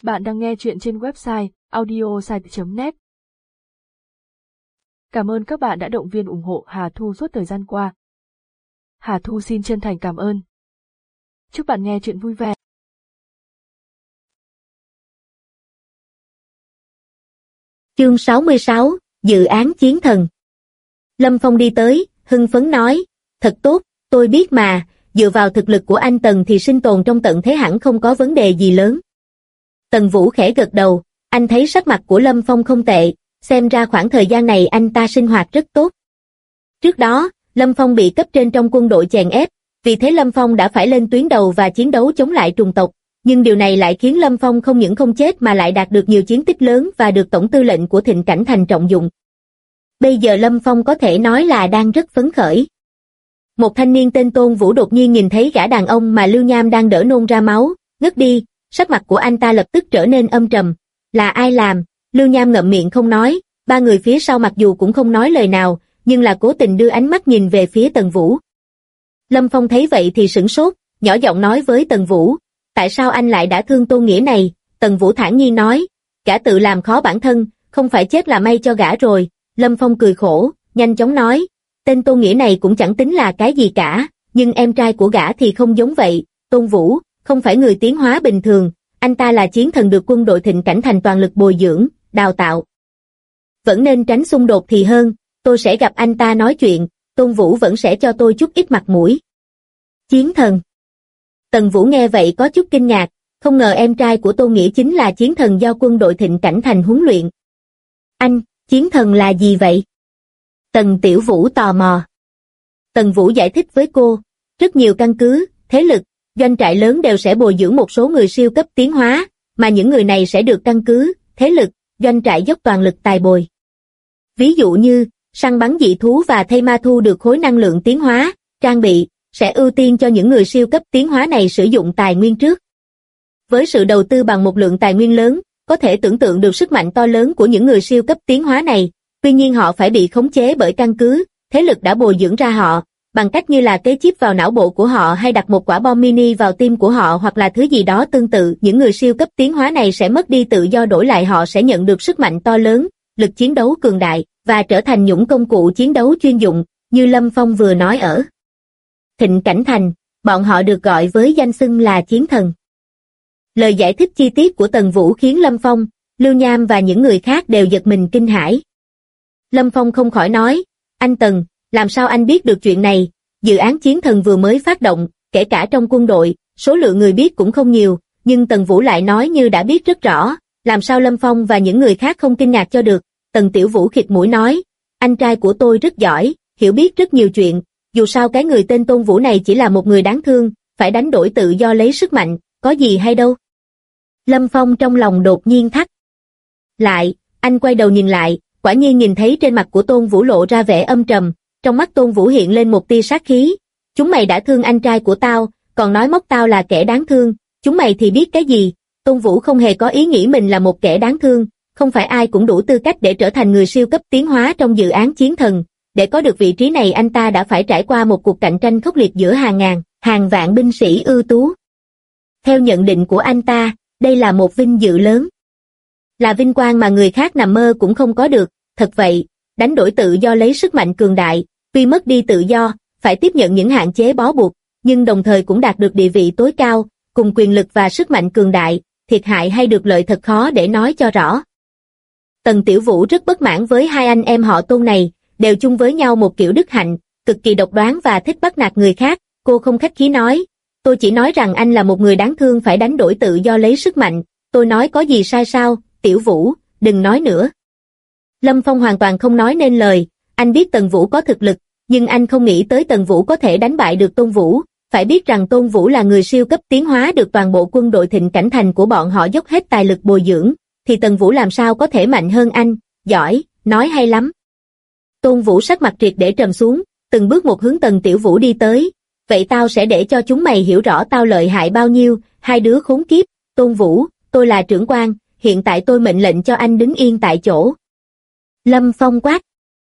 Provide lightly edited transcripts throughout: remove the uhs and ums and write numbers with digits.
Bạn đang nghe chuyện trên website audiosite.net. Cảm ơn các bạn đã động viên ủng hộ Hà Thu suốt thời gian qua. Hà Thu xin chân thành cảm ơn. Chúc bạn nghe chuyện vui vẻ. Chương 66, Dự án Chiến Thần. Lâm Phong đi tới, hưng phấn nói, thật tốt, tôi biết mà, dựa vào thực lực của anh Tần thì sinh tồn trong tận thế hẳn không có vấn đề gì lớn. Tần Vũ khẽ gật đầu, anh thấy sắc mặt của Lâm Phong không tệ, xem ra khoảng thời gian này anh ta sinh hoạt rất tốt. Trước đó, Lâm Phong bị cấp trên trong quân đội chèn ép, vì thế Lâm Phong đã phải lên tuyến đầu và chiến đấu chống lại trùng tộc, nhưng điều này lại khiến Lâm Phong không những không chết mà lại đạt được nhiều chiến tích lớn và được tổng tư lệnh của Thịnh Cảnh Thành trọng dụng. Bây giờ Lâm Phong có thể nói là đang rất phấn khởi. Một thanh niên tên Tôn Vũ đột nhiên nhìn thấy gã đàn ông mà Lưu Nham đang đỡ nôn ra máu, ngất đi, sắc mặt của anh ta lập tức trở nên âm trầm. Là ai làm? Lưu Nham ngậm miệng không nói, ba người phía sau mặc dù cũng không nói lời nào, nhưng là cố tình đưa ánh mắt nhìn về phía Tần Vũ. Lâm Phong thấy vậy thì sửng sốt, nhỏ giọng nói với Tần Vũ, tại sao anh lại đã thương Tôn Nghĩa này? Tần Vũ thản nhiên nói, gã tự làm khó bản thân, không phải chết là may cho gã rồi. Lâm Phong cười khổ, nhanh chóng nói, tên Tôn Nghĩa này cũng chẳng tính là cái gì cả, nhưng em trai của gã thì không giống vậy. Tôn Vũ không phải người tiến hóa bình thường, anh ta là chiến thần được quân đội Thịnh Cảnh Thành toàn lực bồi dưỡng, đào tạo. Vẫn nên tránh xung đột thì hơn, tôi sẽ gặp anh ta nói chuyện, Tôn Vũ vẫn sẽ cho tôi chút ít mặt mũi. Chiến thần. Tần Vũ nghe vậy có chút kinh ngạc, không ngờ em trai của Tôn Nghĩa chính là chiến thần do quân đội Thịnh Cảnh Thành huấn luyện. Anh, chiến thần là gì vậy? Tần Tiểu Vũ tò mò. Tần Vũ giải thích với cô, rất nhiều căn cứ, thế lực, doanh trại lớn đều sẽ bồi dưỡng một số người siêu cấp tiến hóa, mà những người này sẽ được căn cứ, thế lực, doanh trại dốc toàn lực tài bồi. Ví dụ như, săn bắn dị thú và thây ma thu được khối năng lượng tiến hóa, trang bị, sẽ ưu tiên cho những người siêu cấp tiến hóa này sử dụng tài nguyên trước. Với sự đầu tư bằng một lượng tài nguyên lớn, có thể tưởng tượng được sức mạnh to lớn của những người siêu cấp tiến hóa này, tuy nhiên họ phải bị khống chế bởi căn cứ, thế lực đã bồi dưỡng ra họ, bằng cách như là cấy chip vào não bộ của họ hay đặt một quả bom mini vào tim của họ hoặc là thứ gì đó tương tự. Những người siêu cấp tiến hóa này sẽ mất đi tự do, đổi lại họ sẽ nhận được sức mạnh to lớn, lực chiến đấu cường đại, và trở thành những công cụ chiến đấu chuyên dụng, như Lâm Phong vừa nói ở Thịnh Cảnh Thành, bọn họ được gọi với danh xưng là chiến thần. Lời giải thích chi tiết của Tần Vũ khiến Lâm Phong, Lưu Nham và những người khác đều giật mình kinh hãi. Lâm Phong không khỏi nói, anh Tần, làm sao anh biết được chuyện này? Dự án chiến thần vừa mới phát động, kể cả trong quân đội, số lượng người biết cũng không nhiều, nhưng Tần Vũ lại nói như đã biết rất rõ, làm sao Lâm Phong và những người khác không kinh ngạc cho được. Tần Tiểu Vũ khịt mũi nói, anh trai của tôi rất giỏi, hiểu biết rất nhiều chuyện, dù sao cái người tên Tôn Vũ này chỉ là một người đáng thương, phải đánh đổi tự do lấy sức mạnh, có gì hay đâu. Lâm Phong trong lòng đột nhiên thắc lại, anh quay đầu nhìn lại, quả nhiên nhìn thấy trên mặt của Tôn Vũ lộ ra vẻ âm trầm, trong mắt Tôn Vũ hiện lên một tia sát khí. Chúng mày đã thương anh trai của tao, còn nói móc tao là kẻ đáng thương, chúng mày thì biết cái gì? Tôn Vũ không hề có ý nghĩ mình là một kẻ đáng thương, không phải ai cũng đủ tư cách để trở thành người siêu cấp tiến hóa trong dự án chiến thần. Để có được vị trí này anh ta đã phải trải qua một cuộc cạnh tranh khốc liệt giữa hàng ngàn, hàng vạn binh sĩ ưu tú. Theo nhận định của anh ta, đây là một vinh dự lớn. Là vinh quang mà người khác nằm mơ cũng không có được. Thật vậy, đánh đổi tự do lấy sức mạnh cường đại, tuy mất đi tự do, phải tiếp nhận những hạn chế bó buộc, nhưng đồng thời cũng đạt được địa vị tối cao, cùng quyền lực và sức mạnh cường đại, thiệt hại hay được lợi thật khó để nói cho rõ. Tần Tiểu Vũ rất bất mãn với hai anh em họ Tôn này, đều chung với nhau một kiểu đức hạnh, cực kỳ độc đoán và thích bắt nạt người khác. Cô không khách khí nói, tôi chỉ nói rằng anh là một người đáng thương phải đánh đổi tự do lấy sức mạnh, tôi nói có gì sai sao? Tiểu Vũ, đừng nói nữa. Lâm Phong hoàn toàn không nói nên lời, anh biết Tần Vũ có thực lực, nhưng anh không nghĩ tới Tần Vũ có thể đánh bại được Tôn Vũ. Phải biết rằng Tôn Vũ là người siêu cấp tiến hóa được toàn bộ quân đội Thịnh Cảnh Thành của bọn họ dốc hết tài lực bồi dưỡng, thì Tần Vũ làm sao có thể mạnh hơn anh? Giỏi, nói hay lắm. Tôn Vũ sắc mặt triệt để trầm xuống, từng bước một hướng Tần Tiểu Vũ đi tới. Vậy tao sẽ để cho chúng mày hiểu rõ tao lợi hại bao nhiêu, hai đứa khốn kiếp. Tôn Vũ, tôi là trưởng quan, hiện tại tôi mệnh lệnh cho anh đứng yên tại chỗ. Lâm Phong quát.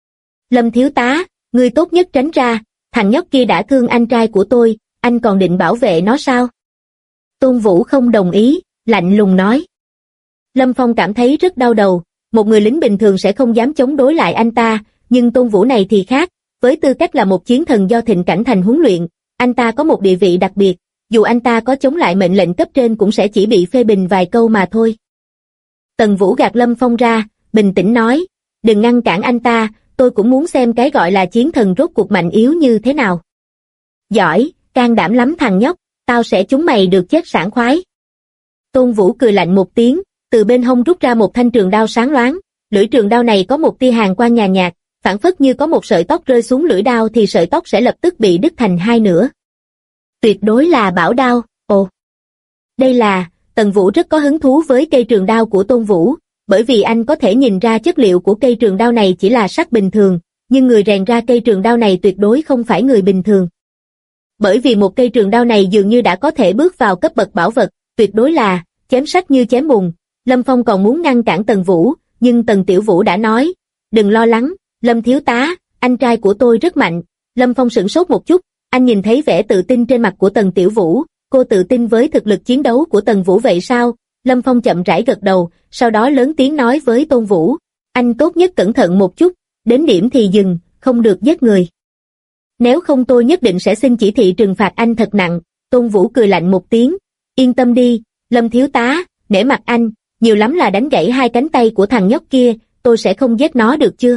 Lâm thiếu tá, ngươi tốt nhất tránh ra, thằng nhóc kia đã thương anh trai của tôi, anh còn định bảo vệ nó sao? Tôn Vũ không đồng ý, lạnh lùng nói. Lâm Phong cảm thấy rất đau đầu, một người lính bình thường sẽ không dám chống đối lại anh ta, nhưng Tôn Vũ này thì khác, với tư cách là một chiến thần do Thịnh Cảnh Thành huấn luyện, anh ta có một địa vị đặc biệt, dù anh ta có chống lại mệnh lệnh cấp trên cũng sẽ chỉ bị phê bình vài câu mà thôi. Tần Vũ gạt Lâm Phong ra, bình tĩnh nói, đừng ngăn cản anh ta, tôi cũng muốn xem cái gọi là chiến thần rốt cuộc mạnh yếu như thế nào. Giỏi, can đảm lắm thằng nhóc, tao sẽ chúng mày được chết sảng khoái. Tôn Vũ cười lạnh một tiếng, từ bên hông rút ra một thanh trường đao sáng loáng, lưỡi trường đao này có một tia hàn quang nhàn nhạt, phảng phất như có một sợi tóc rơi xuống lưỡi đao thì sợi tóc sẽ lập tức bị đứt thành hai nửa. Tuyệt đối là bảo đao. Ồ, đây là, Tần Vũ rất có hứng thú với cây trường đao của Tôn Vũ, bởi vì anh có thể nhìn ra chất liệu của cây trường đao này chỉ là sắt bình thường, nhưng người rèn ra cây trường đao này tuyệt đối không phải người bình thường. Bởi vì một cây trường đao này dường như đã có thể bước vào cấp bậc bảo vật, tuyệt đối là chém sắt như chém bùn. Lâm Phong còn muốn ngăn cản Tần Vũ, nhưng Tần Tiểu Vũ đã nói, đừng lo lắng, Lâm thiếu tá, anh trai của tôi rất mạnh. Lâm Phong sửng sốt một chút, anh nhìn thấy vẻ tự tin trên mặt của Tần Tiểu Vũ, cô tự tin với thực lực chiến đấu của Tần Vũ vậy sao? Lâm Phong chậm rãi gật đầu, sau đó lớn tiếng nói với Tôn Vũ, anh tốt nhất cẩn thận một chút, đến điểm thì dừng, không được giết người. Nếu không tôi nhất định sẽ xin chỉ thị trừng phạt anh thật nặng. Tôn Vũ cười lạnh một tiếng, yên tâm đi, Lâm thiếu tá, nể mặt anh, nhiều lắm là đánh gãy hai cánh tay của thằng nhóc kia, tôi sẽ không giết nó được chưa?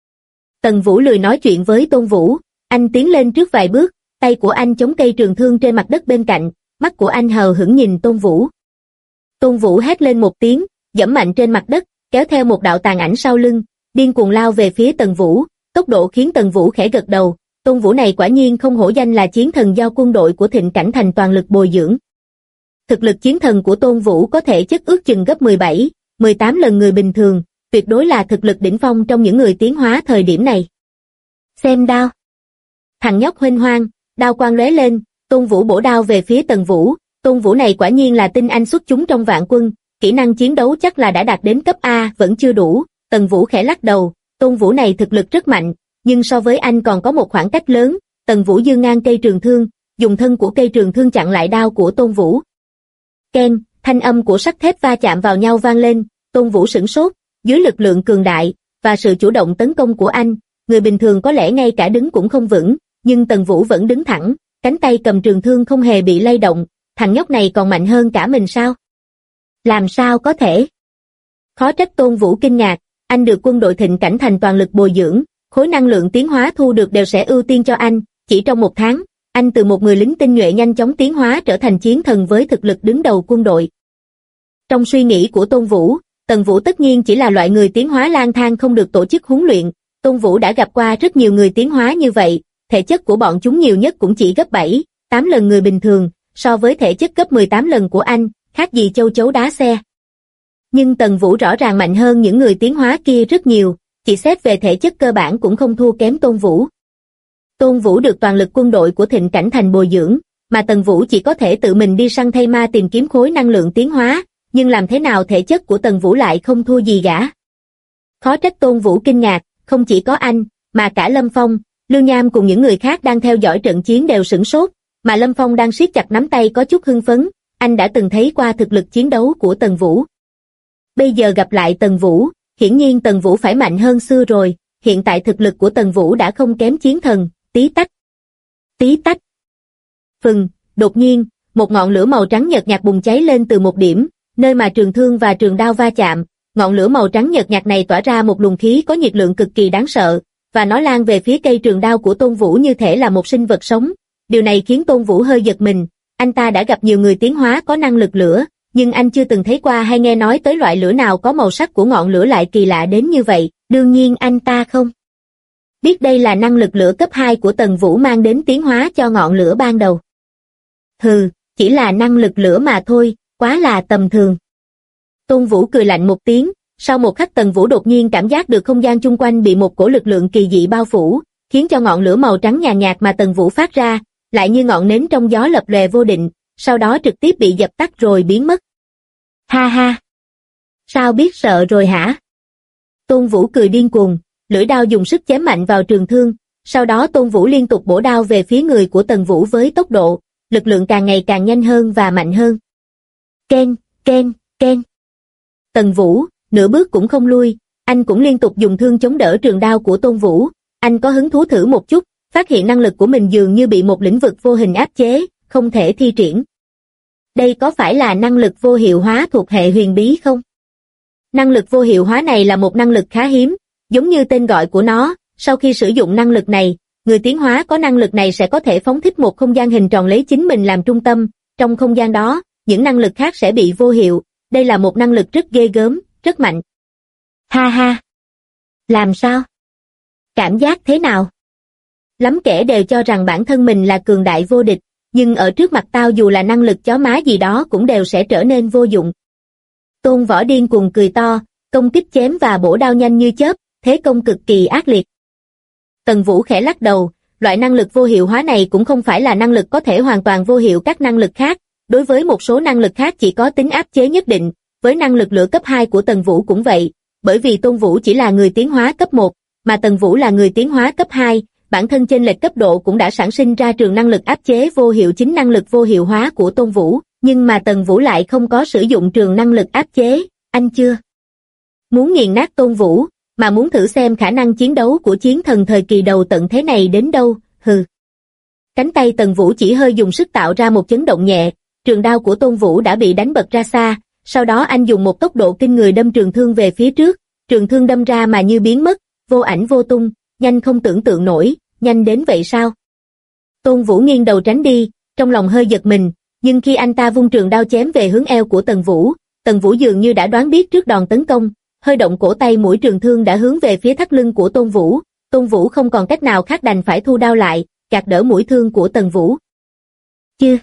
Tần Vũ lười nói chuyện với Tôn Vũ, anh tiến lên trước vài bước, tay của anh chống cây trường thương trên mặt đất bên cạnh, mắt của anh hờ hững nhìn Tôn Vũ. Tôn Vũ hét lên một tiếng, giẫm mạnh trên mặt đất, kéo theo một đạo tàn ảnh sau lưng, điên cuồng lao về phía Tần Vũ, tốc độ khiến Tần Vũ khẽ gật đầu, Tôn Vũ này quả nhiên không hổ danh là chiến thần do quân đội của Thịnh Cảnh Thành toàn lực bồi dưỡng. Thực lực chiến thần của Tôn Vũ có thể chất ước chừng gấp 17, 18 lần người bình thường, tuyệt đối là thực lực đỉnh phong trong những người tiến hóa thời điểm này. Xem đao. Thằng nhóc huênh hoang, đao quang lóe lên, Tôn Vũ bổ đao về phía Tần Vũ, Tôn Vũ này quả nhiên là tinh anh xuất chúng trong vạn quân, kỹ năng chiến đấu chắc là đã đạt đến cấp A vẫn chưa đủ. Tần Vũ khẽ lắc đầu, Tôn Vũ này thực lực rất mạnh, nhưng so với anh còn có một khoảng cách lớn. Tần Vũ giương ngang cây trường thương, dùng thân của cây trường thương chặn lại đao của Tôn Vũ. Keng, thanh âm của sắt thép va chạm vào nhau vang lên, Tôn Vũ sửng sốt, dưới lực lượng cường đại và sự chủ động tấn công của anh, người bình thường có lẽ ngay cả đứng cũng không vững, nhưng Tần Vũ vẫn đứng thẳng, cánh tay cầm trường thương không hề bị lay động. Thằng nhóc này còn mạnh hơn cả mình sao? Làm sao có thể? Khó trách Tôn Vũ kinh ngạc, anh được quân đội Thịnh Cảnh Thành toàn lực bồi dưỡng, khối năng lượng tiến hóa thu được đều sẽ ưu tiên cho anh, chỉ trong một tháng, anh từ một người lính tinh nhuệ nhanh chóng tiến hóa trở thành chiến thần với thực lực đứng đầu quân đội. Trong suy nghĩ của Tôn Vũ, Tần Vũ tất nhiên chỉ là loại người tiến hóa lang thang không được tổ chức huấn luyện, Tôn Vũ đã gặp qua rất nhiều người tiến hóa như vậy, thể chất của bọn chúng nhiều nhất cũng chỉ gấp 7, 8 lần người bình thường, so với thể chất gấp 18 lần của anh, khác gì châu chấu đá xe. Nhưng Tần Vũ rõ ràng mạnh hơn những người tiến hóa kia rất nhiều, chỉ xét về thể chất cơ bản cũng không thua kém Tôn Vũ. Tôn Vũ được toàn lực quân đội của Thịnh Cảnh Thành bồi dưỡng, mà Tần Vũ chỉ có thể tự mình đi săn thay ma tìm kiếm khối năng lượng tiến hóa, nhưng làm thế nào thể chất của Tần Vũ lại không thua gì gã. Khó trách Tôn Vũ kinh ngạc, không chỉ có anh, mà cả Lâm Phong, Lưu Nham cùng những người khác đang theo dõi trận chiến đều sửng sốt, mà Lâm Phong đang siết chặt nắm tay có chút hưng phấn, anh đã từng thấy qua thực lực chiến đấu của Tần Vũ. Bây giờ gặp lại Tần Vũ, hiển nhiên Tần Vũ phải mạnh hơn xưa rồi, hiện tại thực lực của Tần Vũ đã không kém chiến thần. Tí tách, tí tách. Phừng, đột nhiên, một ngọn lửa màu trắng nhợt nhạt bùng cháy lên từ một điểm, nơi mà trường thương và trường đao va chạm, ngọn lửa màu trắng nhợt nhạt này tỏa ra một luồng khí có nhiệt lượng cực kỳ đáng sợ, và nó lan về phía cây trường đao của Tôn Vũ như thể là một sinh vật sống. Điều này khiến Tôn Vũ hơi giật mình, anh ta đã gặp nhiều người tiến hóa có năng lực lửa, nhưng anh chưa từng thấy qua hay nghe nói tới loại lửa nào có màu sắc của ngọn lửa lại kỳ lạ đến như vậy, đương nhiên anh ta không biết đây là năng lực lửa cấp 2 của Tần Vũ mang đến tiến hóa cho ngọn lửa ban đầu. Hừ, chỉ là năng lực lửa mà thôi, quá là tầm thường. Tôn Vũ cười lạnh một tiếng, sau một khắc Tần Vũ đột nhiên cảm giác được không gian chung quanh bị một cổ lực lượng kỳ dị bao phủ, khiến cho ngọn lửa màu trắng nhàn nhạt mà Tần Vũ phát ra, lại như ngọn nến trong gió lập lòe vô định, sau đó trực tiếp bị dập tắt rồi biến mất. Ha ha! Sao biết sợ rồi hả? Tôn Vũ cười điên cuồng, lưỡi đao dùng sức chém mạnh vào trường thương, sau đó Tôn Vũ liên tục bổ đao về phía người của Tần Vũ với tốc độ, lực lượng càng ngày càng nhanh hơn và mạnh hơn. Ken, ken, ken. Tần Vũ, nửa bước cũng không lui, anh cũng liên tục dùng thương chống đỡ trường đao của Tôn Vũ, anh có hứng thú thử một chút, phát hiện năng lực của mình dường như bị một lĩnh vực vô hình áp chế, không thể thi triển. Đây có phải là năng lực vô hiệu hóa thuộc hệ huyền bí không? Năng lực vô hiệu hóa này là một năng lực khá hiếm, giống như tên gọi của nó, sau khi sử dụng năng lực này, người tiến hóa có năng lực này sẽ có thể phóng thích một không gian hình tròn lấy chính mình làm trung tâm, trong không gian đó, những năng lực khác sẽ bị vô hiệu, đây là một năng lực rất ghê gớm, rất mạnh. Ha ha! Làm sao? Cảm giác thế nào? Lắm kẻ đều cho rằng bản thân mình là cường đại vô địch, nhưng ở trước mặt tao dù là năng lực chó má gì đó cũng đều sẽ trở nên vô dụng. Tôn Võ điên cuồng cười to, công kích chém và bổ đao nhanh như chớp, thế công cực kỳ ác liệt. Tần Vũ khẽ lắc đầu, loại năng lực vô hiệu hóa này cũng không phải là năng lực có thể hoàn toàn vô hiệu các năng lực khác, đối với một số năng lực khác chỉ có tính áp chế nhất định, với năng lực lửa cấp 2 của Tần Vũ cũng vậy, bởi vì Tôn Vũ chỉ là người tiến hóa cấp 1, mà Tần Vũ là người tiến hóa cấp 2, bản thân chênh lệch cấp độ cũng đã sản sinh ra trường năng lực áp chế vô hiệu chính năng lực vô hiệu hóa của Tôn Vũ, nhưng mà Tần Vũ lại không có sử dụng trường năng lực áp chế, anh chưa muốn nghiền nát Tôn Vũ, mà muốn thử xem khả năng chiến đấu của chiến thần thời kỳ đầu tận thế này đến đâu, hừ. Cánh tay Tần Vũ chỉ hơi dùng sức tạo ra một chấn động nhẹ, trường đao của Tôn Vũ đã bị đánh bật ra xa, sau đó anh dùng một tốc độ kinh người đâm trường thương về phía trước, trường thương đâm ra mà như biến mất, vô ảnh vô tung, nhanh không tưởng tượng nổi, nhanh đến vậy sao? Tôn Vũ nghiêng đầu tránh đi, trong lòng hơi giật mình, nhưng khi anh ta vung trường đao chém về hướng eo của Tần Vũ dường như đã đoán biết trước đòn tấn công, hơi động cổ tay mũi trường thương đã hướng về phía thắt lưng của Tôn Vũ không còn cách nào khác đành phải thu đao lại, gạt đỡ mũi thương của Tần Vũ. Chứ!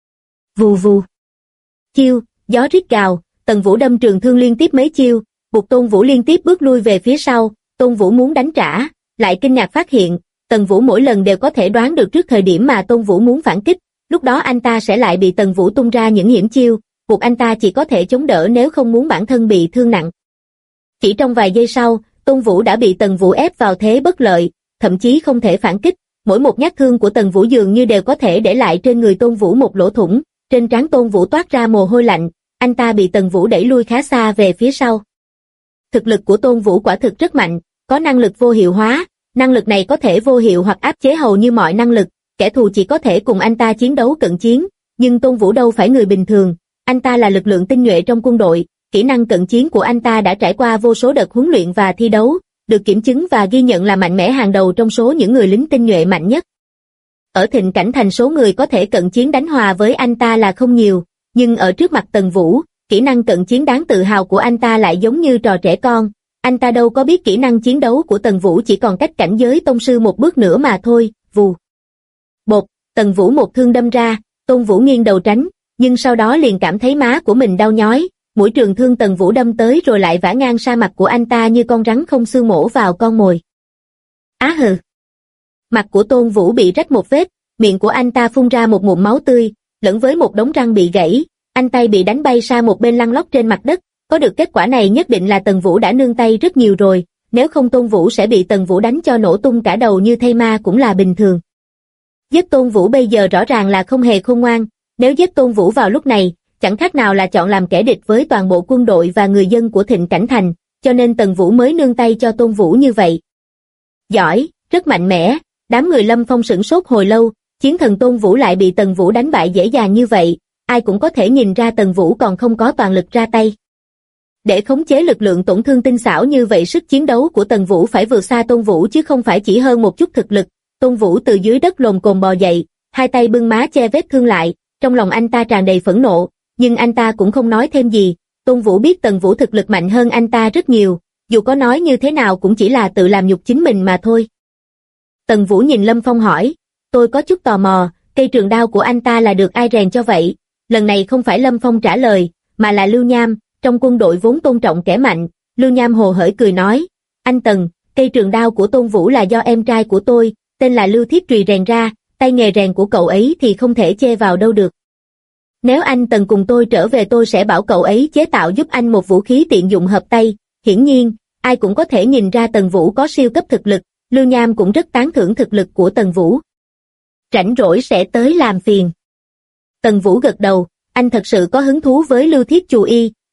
Vù vù! Chiêu, gió rít gào, Tần Vũ đâm trường thương liên tiếp mấy chiêu, buộc Tôn Vũ liên tiếp bước lui về phía sau, Tôn Vũ muốn đánh trả, lại kinh ngạc phát hiện, Tần Vũ mỗi lần đều có thể đoán được trước thời điểm mà Tôn Vũ muốn phản kích, lúc đó anh ta sẽ lại bị Tần Vũ tung ra những hiểm chiêu, buộc anh ta chỉ có thể chống đỡ nếu không muốn bản thân bị thương nặng. Chỉ trong vài giây sau, Tôn Vũ đã bị Tần Vũ ép vào thế bất lợi, thậm chí không thể phản kích, mỗi một nhát thương của Tần Vũ dường như đều có thể để lại trên người Tôn Vũ một lỗ thủng, trên trán Tôn Vũ toát ra mồ hôi lạnh, anh ta bị Tần Vũ đẩy lui khá xa về phía sau. Thực lực của Tôn Vũ quả thực rất mạnh, có năng lực vô hiệu hóa, năng lực này có thể vô hiệu hoặc áp chế hầu như mọi năng lực, kẻ thù chỉ có thể cùng anh ta chiến đấu cận chiến, nhưng Tôn Vũ đâu phải người bình thường, anh ta là lực lượng tinh nhuệ trong quân đội, kỹ năng cận chiến của anh ta đã trải qua vô số đợt huấn luyện và thi đấu, được kiểm chứng và ghi nhận là mạnh mẽ hàng đầu trong số những người lính tinh nhuệ mạnh nhất. Ở Thịnh Cảnh Thành số người có thể cận chiến đánh hòa với anh ta là không nhiều, nhưng ở trước mặt Tần Vũ, kỹ năng cận chiến đáng tự hào của anh ta lại giống như trò trẻ con, anh ta đâu có biết kỹ năng chiến đấu của Tần Vũ chỉ còn cách cảnh giới tông sư một bước nữa mà thôi, vù. Bột, Tần Vũ một thương đâm ra, Tôn Vũ nghiêng đầu tránh, nhưng sau đó liền cảm thấy má của mình đau nhói, mũi trường thương Tần Vũ đâm tới rồi lại vả ngang sa mặt của anh ta như con rắn không xương mổ vào con mồi. Á hừ. Mặt của Tôn Vũ bị rách một vết, miệng của anh ta phun ra một ngụm máu tươi, lẫn với một đống răng bị gãy, anh tay bị đánh bay sang một bên lăn lóc trên mặt đất, có được kết quả này nhất định là Tần Vũ đã nương tay rất nhiều rồi, nếu không Tôn Vũ sẽ bị Tần Vũ đánh cho nổ tung cả đầu như thây ma cũng là bình thường. Giết Tôn Vũ bây giờ rõ ràng là không hề khôn ngoan, nếu giết Tôn Vũ vào lúc này, chẳng khác nào là chọn làm kẻ địch với toàn bộ quân đội và người dân của Thịnh Cảnh Thành, cho nên Tần Vũ mới nương tay cho Tôn Vũ như vậy. Giỏi, rất mạnh mẽ, đám người Lâm Phong sửng sốt hồi lâu, chiến thần Tôn Vũ lại bị Tần Vũ đánh bại dễ dàng như vậy, ai cũng có thể nhìn ra Tần Vũ còn không có toàn lực ra tay. Để khống chế lực lượng tổn thương tinh xảo như vậy sức chiến đấu của Tần Vũ phải vượt xa Tôn Vũ chứ không phải chỉ hơn một chút thực lực. Tôn Vũ từ dưới đất lồm cồm bò dậy, hai tay bưng má che vết thương lại, trong lòng anh ta tràn đầy phẫn nộ, nhưng anh ta cũng không nói thêm gì. Tôn Vũ biết Tần Vũ thực lực mạnh hơn anh ta rất nhiều, dù có nói như thế nào cũng chỉ là tự làm nhục chính mình mà thôi. Tần Vũ nhìn Lâm Phong hỏi, tôi có chút tò mò, cây trường đao của anh ta là được ai rèn cho vậy? Lần này không phải Lâm Phong trả lời, mà là Lưu Nham, trong quân đội vốn tôn trọng kẻ mạnh. Lưu Nham hồ hởi cười nói, anh Tần, cây trường đao của Tôn Vũ là do em trai của tôi, tên là Lưu Thiết Trùy rèn ra, tay nghề rèn của cậu ấy thì không thể chê vào đâu được. Nếu anh Tần cùng tôi trở về tôi sẽ bảo cậu ấy chế tạo giúp anh một vũ khí tiện dụng hợp tay. Hiển nhiên, ai cũng có thể nhìn ra Tần Vũ có siêu cấp thực lực, Lưu Nham cũng rất tán thưởng thực lực của Tần Vũ. Rảnh rỗi sẽ tới làm phiền. Tần Vũ gật đầu, anh thật sự có hứng thú với Lưu Thiết Chù Y,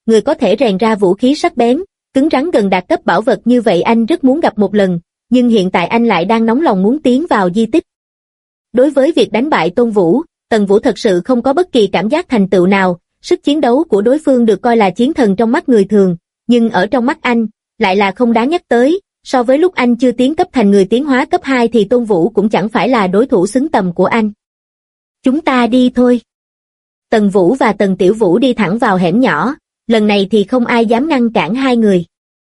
người có thể rèn ra vũ khí sắc bén, cứng rắn gần đạt cấp bảo vật như vậy anh rất muốn gặp một lần, nhưng hiện tại anh lại đang nóng lòng muốn tiến vào di tích. Đối với việc đánh bại Tôn Vũ, Tần Vũ thật sự không có bất kỳ cảm giác thành tựu nào, sức chiến đấu của đối phương được coi là chiến thần trong mắt người thường, nhưng ở trong mắt anh, lại là không đáng nhắc tới, so với lúc anh chưa tiến cấp thành người tiến hóa cấp 2 thì Tôn Vũ cũng chẳng phải là đối thủ xứng tầm của anh. Chúng ta đi thôi. Tần Vũ và Tần Tiểu Vũ đi thẳng vào hẻm nhỏ, lần này thì không ai dám ngăn cản hai người.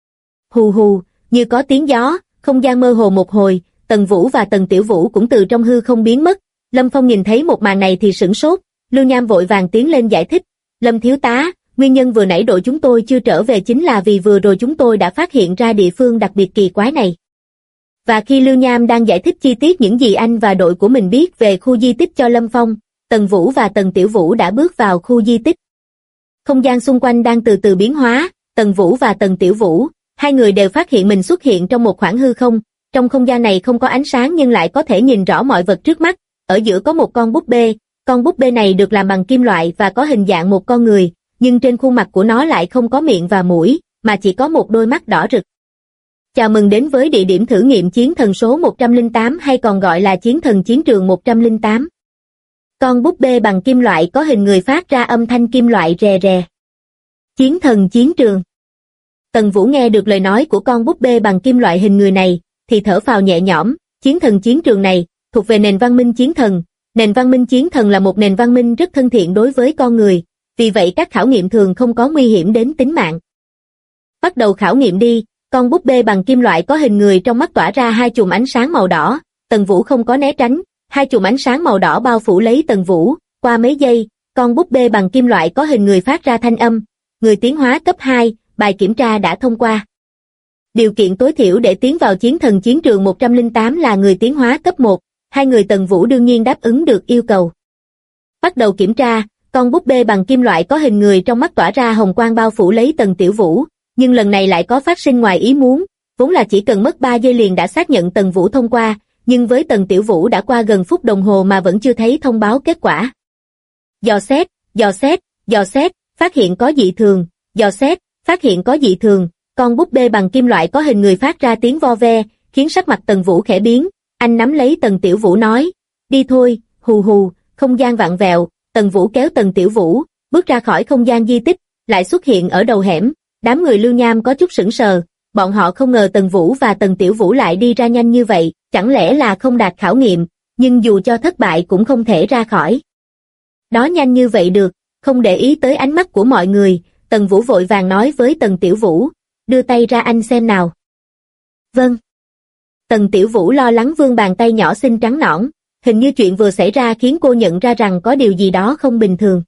Hù hù, như có tiếng gió, không gian mơ hồ một hồi, Tần Vũ và Tần Tiểu Vũ cũng từ trong hư không biến mất. Lâm Phong nhìn thấy một màn này thì sửng sốt, Lưu Nham vội vàng tiến lên giải thích, Lâm thiếu tá, nguyên nhân vừa nãy đội chúng tôi chưa trở về chính là vì vừa rồi chúng tôi đã phát hiện ra địa phương đặc biệt kỳ quái này. Và khi Lưu Nham đang giải thích chi tiết những gì anh và đội của mình biết về khu di tích cho Lâm Phong, Tần Vũ và Tần Tiểu Vũ đã bước vào khu di tích. Không gian xung quanh đang từ từ biến hóa, Tần Vũ và Tần Tiểu Vũ, hai người đều phát hiện mình xuất hiện trong một khoảng hư không, trong không gian này không có ánh sáng nhưng lại có thể nhìn rõ mọi vật trước mắt, ở giữa có một con búp bê này được làm bằng kim loại và có hình dạng một con người, nhưng trên khuôn mặt của nó lại không có miệng và mũi, mà chỉ có một đôi mắt đỏ rực. Chào mừng đến với địa điểm thử nghiệm chiến thần số 108 hay còn gọi là chiến thần chiến trường 108. Con búp bê bằng kim loại có hình người phát ra âm thanh kim loại rè rè. Chiến thần chiến trường. Tần Vũ nghe được lời nói của con búp bê bằng kim loại hình người này, thì thở phào nhẹ nhõm, chiến thần chiến trường này, thuộc về nền văn minh chiến thần. Nền văn minh chiến thần là một nền văn minh rất thân thiện đối với con người, vì vậy các khảo nghiệm thường không có nguy hiểm đến tính mạng. Bắt đầu khảo nghiệm đi, con búp bê bằng kim loại có hình người trong mắt tỏa ra hai chùm ánh sáng màu đỏ, Tần Vũ không có né tránh, hai chùm ánh sáng màu đỏ bao phủ lấy Tần Vũ, qua mấy giây, con búp bê bằng kim loại có hình người phát ra thanh âm, người tiến hóa cấp 2, bài kiểm tra đã thông qua. Điều kiện tối thiểu để tiến vào chiến thần chiến trường 108 là người tiến hóa cấp 1, hai người Tần Vũ đương nhiên đáp ứng được yêu cầu. Bắt đầu kiểm tra, con búp bê bằng kim loại có hình người trong mắt tỏa ra hồng quang bao phủ lấy Tần Tiểu Vũ, nhưng lần này lại có phát sinh ngoài ý muốn, vốn là chỉ cần mất 3 giây liền đã xác nhận Tần Vũ thông qua, nhưng với Tần Tiểu Vũ đã qua gần phút đồng hồ mà vẫn chưa thấy thông báo kết quả. Dò xét, phát hiện có dị thường, dò xét, phát hiện có dị thường, con búp bê bằng kim loại có hình người phát ra tiếng vo ve, khiến sắc mặt Tần Vũ khẽ biến, anh nắm lấy Tần Tiểu Vũ nói, đi thôi, hù hù, không gian vặn vẹo, Tần Vũ kéo Tần Tiểu Vũ, bước ra khỏi không gian di tích, lại xuất hiện ở đầu hẻm, đám người Lưu Nham có chút sững sờ, bọn họ không ngờ Tần Vũ và Tần Tiểu Vũ lại đi ra nhanh như vậy, chẳng lẽ là không đạt khảo nghiệm, nhưng dù cho thất bại cũng không thể ra khỏi. Đó nhanh như vậy được, không để ý tới ánh mắt của mọi người, Tần Vũ vội vàng nói với Tần Tiểu Vũ, đưa tay ra anh xem nào. Vâng. Tần Tiểu Vũ lo lắng vươn bàn tay nhỏ xinh trắng nõn, hình như chuyện vừa xảy ra khiến cô nhận ra rằng có điều gì đó không bình thường.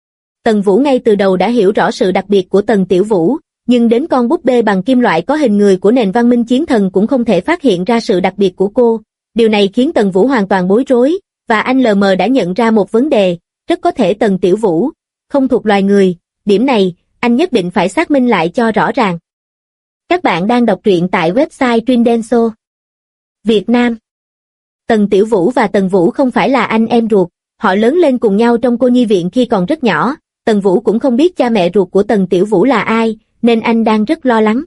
Tần Vũ ngay từ đầu đã hiểu rõ sự đặc biệt của Tần Tiểu Vũ, nhưng đến con búp bê bằng kim loại có hình người của nền văn minh chiến thần cũng không thể phát hiện ra sự đặc biệt của cô. Điều này khiến Tần Vũ hoàn toàn bối rối, và anh lờ mờ đã nhận ra một vấn đề, rất có thể Tần Tiểu Vũ không thuộc loài người, điểm này, anh nhất định phải xác minh lại cho rõ ràng. Các bạn đang đọc truyện tại website Trindenso Việt Nam. Tần Tiểu Vũ và Tần Vũ không phải là anh em ruột, họ lớn lên cùng nhau trong cô nhi viện khi còn rất nhỏ, Tần Vũ cũng không biết cha mẹ ruột của Tần Tiểu Vũ là ai, nên anh đang rất lo lắng.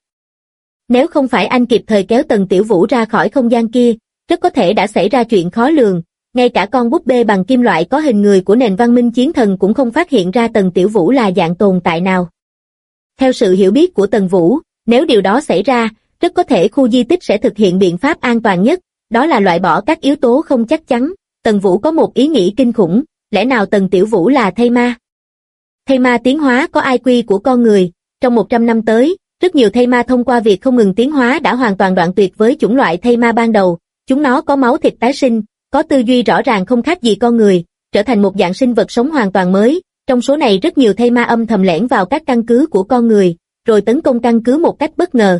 Nếu không phải anh kịp thời kéo Tần Tiểu Vũ ra khỏi không gian kia, rất có thể đã xảy ra chuyện khó lường, ngay cả con búp bê bằng kim loại có hình người của nền văn minh chiến thần cũng không phát hiện ra Tần Tiểu Vũ là dạng tồn tại nào. Theo sự hiểu biết của Tần Vũ, nếu điều đó xảy ra, rất có thể khu di tích sẽ thực hiện biện pháp an toàn nhất, đó là loại bỏ các yếu tố không chắc chắn. Tần Vũ có một ý nghĩ kinh khủng, lẽ nào Tần Tiểu Vũ là thây ma? Thây ma tiến hóa có IQ của con người, trong 100 năm tới, rất nhiều thây ma thông qua việc không ngừng tiến hóa đã hoàn toàn đoạn tuyệt với chủng loại thây ma ban đầu, chúng nó có máu thịt tái sinh, có tư duy rõ ràng không khác gì con người, trở thành một dạng sinh vật sống hoàn toàn mới. Trong số này rất nhiều thây ma âm thầm lẻn vào các căn cứ của con người, rồi tấn công căn cứ một cách bất ngờ.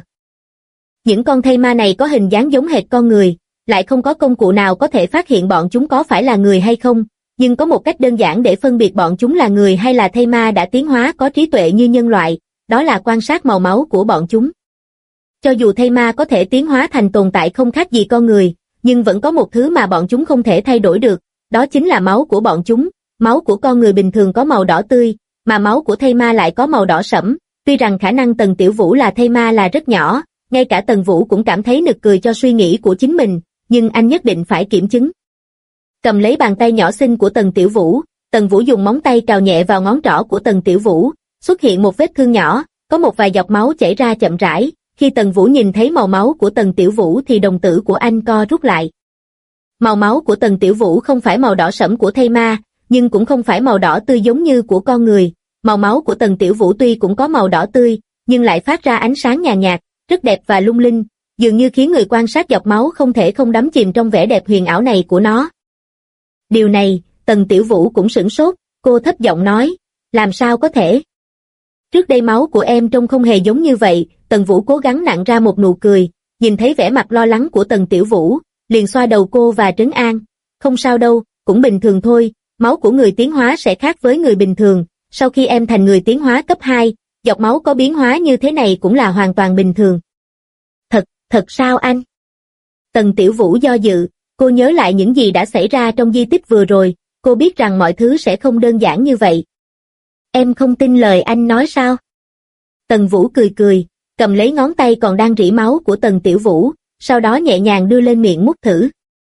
Những con thây ma này có hình dáng giống hệt con người, lại không có công cụ nào có thể phát hiện bọn chúng có phải là người hay không, nhưng có một cách đơn giản để phân biệt bọn chúng là người hay là thây ma đã tiến hóa có trí tuệ như nhân loại, đó là quan sát màu máu của bọn chúng. Cho dù thây ma có thể tiến hóa thành tồn tại không khác gì con người, nhưng vẫn có một thứ mà bọn chúng không thể thay đổi được, đó chính là máu của bọn chúng. Máu của con người bình thường có màu đỏ tươi, mà máu của thây ma lại có màu đỏ sẫm, Tuy rằng khả năng Tần Tiểu Vũ là thây ma là rất nhỏ, ngay cả Tần Vũ cũng cảm thấy nực cười cho suy nghĩ của chính mình, nhưng anh nhất định phải kiểm chứng. Cầm lấy bàn tay nhỏ xinh của Tần Tiểu Vũ, Tần Vũ dùng móng tay cào nhẹ vào ngón trỏ của Tần Tiểu Vũ, xuất hiện một vết thương nhỏ, có một vài giọt máu chảy ra chậm rãi. Khi Tần Vũ nhìn thấy màu máu của Tần Tiểu Vũ thì đồng tử của anh co rút lại. Màu máu của Tần Tiểu Vũ không phải màu đỏ sẫm của thây ma, nhưng cũng không phải màu đỏ tươi giống như của con người. Màu máu của Tần Tiểu Vũ tuy cũng có màu đỏ tươi, nhưng lại phát ra ánh sáng nhàn nhạt, rất đẹp và lung linh, dường như khiến người quan sát giọt máu không thể không đắm chìm trong vẻ đẹp huyền ảo này của nó. Điều này, Tần Tiểu Vũ cũng sửng sốt, cô thấp giọng nói, làm sao có thể? Trước đây máu của em trông không hề giống như vậy. Tần Vũ cố gắng nặn ra một nụ cười, nhìn thấy vẻ mặt lo lắng của Tần Tiểu Vũ, liền xoa đầu cô và trấn an, không sao đâu, cũng bình thường thôi, máu của người tiến hóa sẽ khác với người bình thường, sau khi em thành người tiến hóa cấp 2, giọt máu có biến hóa như thế này cũng là hoàn toàn bình thường. Thật sao anh? Tần Tiểu Vũ do dự, cô nhớ lại những gì đã xảy ra trong di tích vừa rồi, cô biết rằng mọi thứ sẽ không đơn giản như vậy. Em không tin lời anh nói sao? Tần Vũ cười, cầm lấy ngón tay còn đang rỉ máu của Tần Tiểu Vũ, sau đó nhẹ nhàng đưa lên miệng mút thử.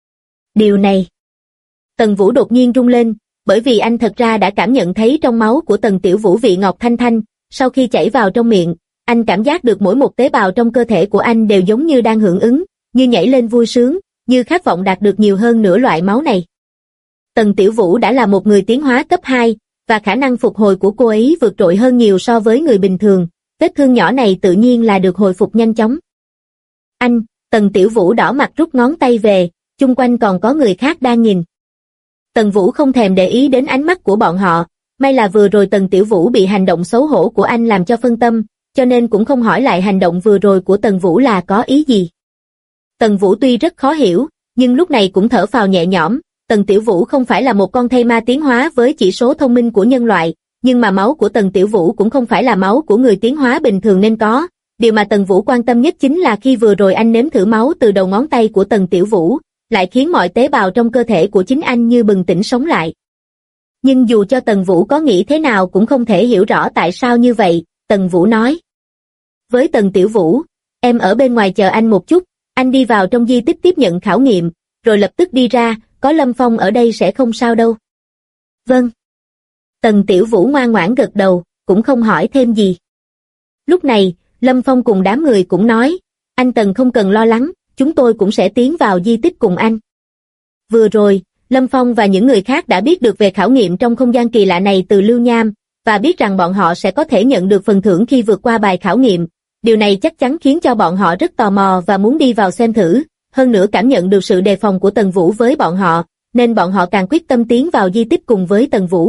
Điều này... Tần Vũ đột nhiên rung lên, bởi vì anh thật ra đã cảm nhận thấy trong máu của Tần Tiểu Vũ vị ngọt thanh thanh, sau khi chảy vào trong miệng, anh cảm giác được mỗi một tế bào trong cơ thể của anh đều giống như đang hưởng ứng, như nhảy lên vui sướng, như khát vọng đạt được nhiều hơn nữa loại máu này. Tần Tiểu Vũ đã là một người tiến hóa cấp 2, và khả năng phục hồi của cô ấy vượt trội hơn nhiều so với người bình thường, vết thương nhỏ này tự nhiên là được hồi phục nhanh chóng. Anh, Tần Tiểu Vũ đỏ mặt rút ngón tay về, chung quanh còn có người khác đang nhìn. Tần Vũ không thèm để ý đến ánh mắt của bọn họ, may là vừa rồi Tần Tiểu Vũ bị hành động xấu hổ của anh làm cho phân tâm, cho nên cũng không hỏi lại hành động vừa rồi của Tần Vũ là có ý gì. Tần Vũ tuy rất khó hiểu, nhưng lúc này cũng thở phào nhẹ nhõm. Tần Tiểu Vũ không phải là một con thây ma tiến hóa với chỉ số thông minh của nhân loại, nhưng mà máu của Tần Tiểu Vũ cũng không phải là máu của người tiến hóa bình thường nên có. Điều mà Tần Vũ quan tâm nhất chính là khi vừa rồi anh nếm thử máu từ đầu ngón tay của Tần Tiểu Vũ, lại khiến mọi tế bào trong cơ thể của chính anh như bừng tỉnh sống lại. Nhưng dù cho Tần Vũ có nghĩ thế nào cũng không thể hiểu rõ tại sao như vậy, Tần Vũ nói. Với Tần Tiểu Vũ, em ở bên ngoài chờ anh một chút, anh đi vào trong di tích tiếp nhận khảo nghiệm, rồi lập tức đi ra, có Lâm Phong ở đây sẽ không sao đâu. Vâng. Tần Tiểu Vũ ngoan ngoãn gật đầu, cũng không hỏi thêm gì. Lúc này, Lâm Phong cùng đám người cũng nói, anh Tần không cần lo lắng, chúng tôi cũng sẽ tiến vào di tích cùng anh. Vừa rồi, Lâm Phong và những người khác đã biết được về khảo nghiệm trong không gian kỳ lạ này từ Lưu Nham, và biết rằng bọn họ sẽ có thể nhận được phần thưởng khi vượt qua bài khảo nghiệm. Điều này chắc chắn khiến cho bọn họ rất tò mò và muốn đi vào xem thử, hơn nữa cảm nhận được sự đề phòng của Tần Vũ với bọn họ, nên bọn họ càng quyết tâm tiến vào di tích cùng với Tần Vũ.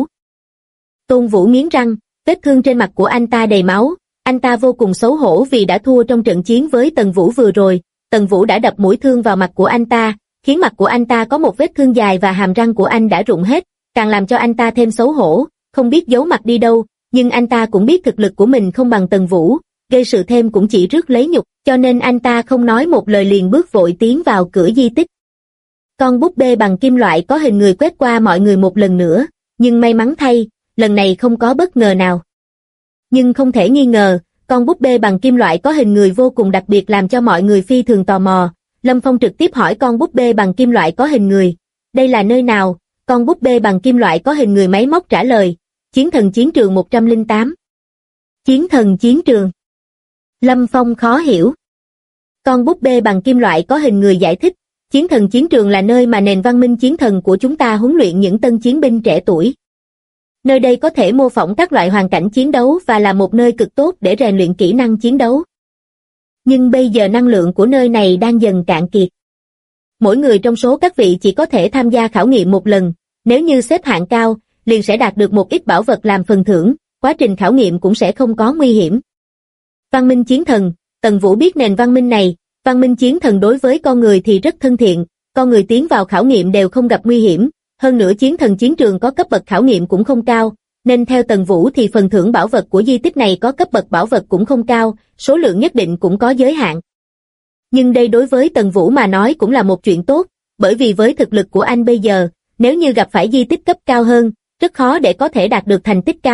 Tôn Vũ nghiến răng, vết thương trên mặt của anh ta đầy máu, anh ta vô cùng xấu hổ vì đã thua trong trận chiến với Tần Vũ vừa rồi. Tần Vũ đã đập mũi thương vào mặt của anh ta, khiến mặt của anh ta có một vết thương dài và hàm răng của anh đã rụng hết, càng làm cho anh ta thêm xấu hổ, không biết giấu mặt đi đâu, nhưng anh ta cũng biết thực lực của mình không bằng Tần Vũ, gây sự thêm cũng chỉ rước lấy nhục, cho nên anh ta không nói một lời liền bước vội tiến vào cửa di tích. Con búp bê bằng kim loại có hình người quét qua mọi người một lần nữa, nhưng may mắn thay, lần này không có bất ngờ nào. Nhưng không thể nghi ngờ, con búp bê bằng kim loại có hình người vô cùng đặc biệt làm cho mọi người phi thường tò mò. Lâm Phong trực tiếp hỏi con búp bê bằng kim loại có hình người, đây là nơi nào? Con búp bê bằng kim loại có hình người máy móc trả lời, Chiến thần chiến trường 108. Chiến thần chiến trường. Lâm Phong khó hiểu. Con búp bê bằng kim loại có hình người giải thích, Chiến thần chiến trường là nơi mà nền văn minh chiến thần của chúng ta huấn luyện những tân chiến binh trẻ tuổi. Nơi đây có thể mô phỏng các loại hoàn cảnh chiến đấu và là một nơi cực tốt để rèn luyện kỹ năng chiến đấu. Nhưng bây giờ năng lượng của nơi này đang dần cạn kiệt. Mỗi người trong số các vị chỉ có thể tham gia khảo nghiệm một lần, nếu như xếp hạng cao, liền sẽ đạt được một ít bảo vật làm phần thưởng, quá trình khảo nghiệm cũng sẽ không có nguy hiểm. Văn minh chiến thần, Tần Vũ biết nền văn minh này, văn minh chiến thần đối với con người thì rất thân thiện, con người tiến vào khảo nghiệm đều không gặp nguy hiểm, hơn nữa chiến thần chiến trường có cấp bậc khảo nghiệm cũng không cao, nên theo Tần Vũ thì phần thưởng bảo vật của di tích này có cấp bậc bảo vật cũng không cao, số lượng nhất định cũng có giới hạn. Nhưng đây đối với Tần Vũ mà nói cũng là một chuyện tốt, bởi vì với thực lực của anh bây giờ, nếu như gặp phải di tích cấp cao hơn, rất khó để có thể đạt được thành tích cao,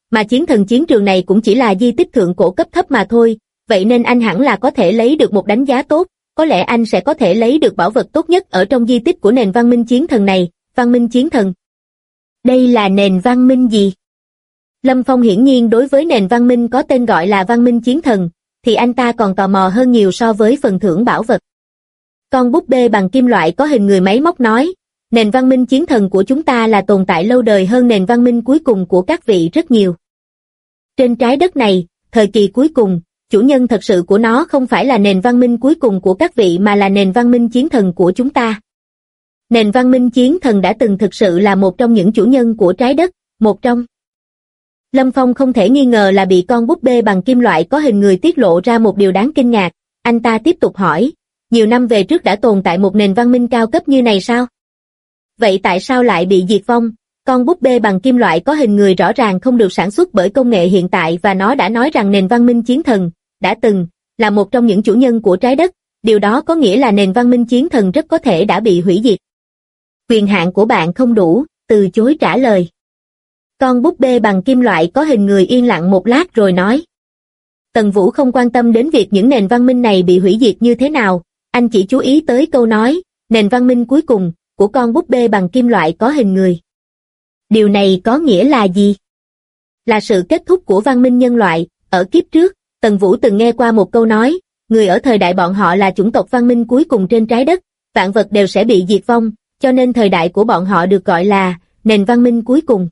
mà chiến thần chiến trường này cũng chỉ là di tích thượng cổ cấp thấp mà thôi, vậy nên anh hẳn là có thể lấy được một đánh giá tốt, có lẽ anh sẽ có thể lấy được bảo vật tốt nhất ở trong di tích của nền văn minh chiến thần này. Văn minh chiến thần? Đây là nền văn minh gì? Lâm Phong hiển nhiên đối với nền văn minh có tên gọi là văn minh chiến thần, thì anh ta còn tò mò hơn nhiều so với phần thưởng bảo vật. Con búp bê bằng kim loại có hình người máy móc nói, nền văn minh chiến thần của chúng ta là tồn tại lâu đời hơn nền văn minh cuối cùng của các vị rất nhiều. Trên trái đất này, thời kỳ cuối cùng, chủ nhân thật sự của nó không phải là nền văn minh cuối cùng của các vị mà là nền văn minh chiến thần của chúng ta. Nền văn minh chiến thần đã từng thực sự là một trong những chủ nhân của trái đất, một trong. Lâm Phong không thể nghi ngờ là bị con búp bê bằng kim loại có hình người tiết lộ ra một điều đáng kinh ngạc, anh ta tiếp tục hỏi, nhiều năm về trước đã tồn tại một nền văn minh cao cấp như này sao? Vậy tại sao lại bị diệt vong? Con búp bê bằng kim loại có hình người rõ ràng không được sản xuất bởi công nghệ hiện tại và nó đã nói rằng nền văn minh chiến thần đã từng là một trong những chủ nhân của trái đất, điều đó có nghĩa là nền văn minh chiến thần rất có thể đã bị hủy diệt. Quyền hạn của bạn không đủ, từ chối trả lời. Con búp bê bằng kim loại có hình người yên lặng một lát rồi nói. Tần Vũ không quan tâm đến việc những nền văn minh này bị hủy diệt như thế nào, anh chỉ chú ý tới câu nói, nền văn minh cuối cùng của con búp bê bằng kim loại có hình người. Điều này có nghĩa là gì? Là sự kết thúc của văn minh nhân loại. Ở kiếp trước, Tần Vũ từng nghe qua một câu nói, người ở thời đại bọn họ là chủng tộc văn minh cuối cùng trên trái đất, vạn vật đều sẽ bị diệt vong, cho nên thời đại của bọn họ được gọi là nền văn minh cuối cùng.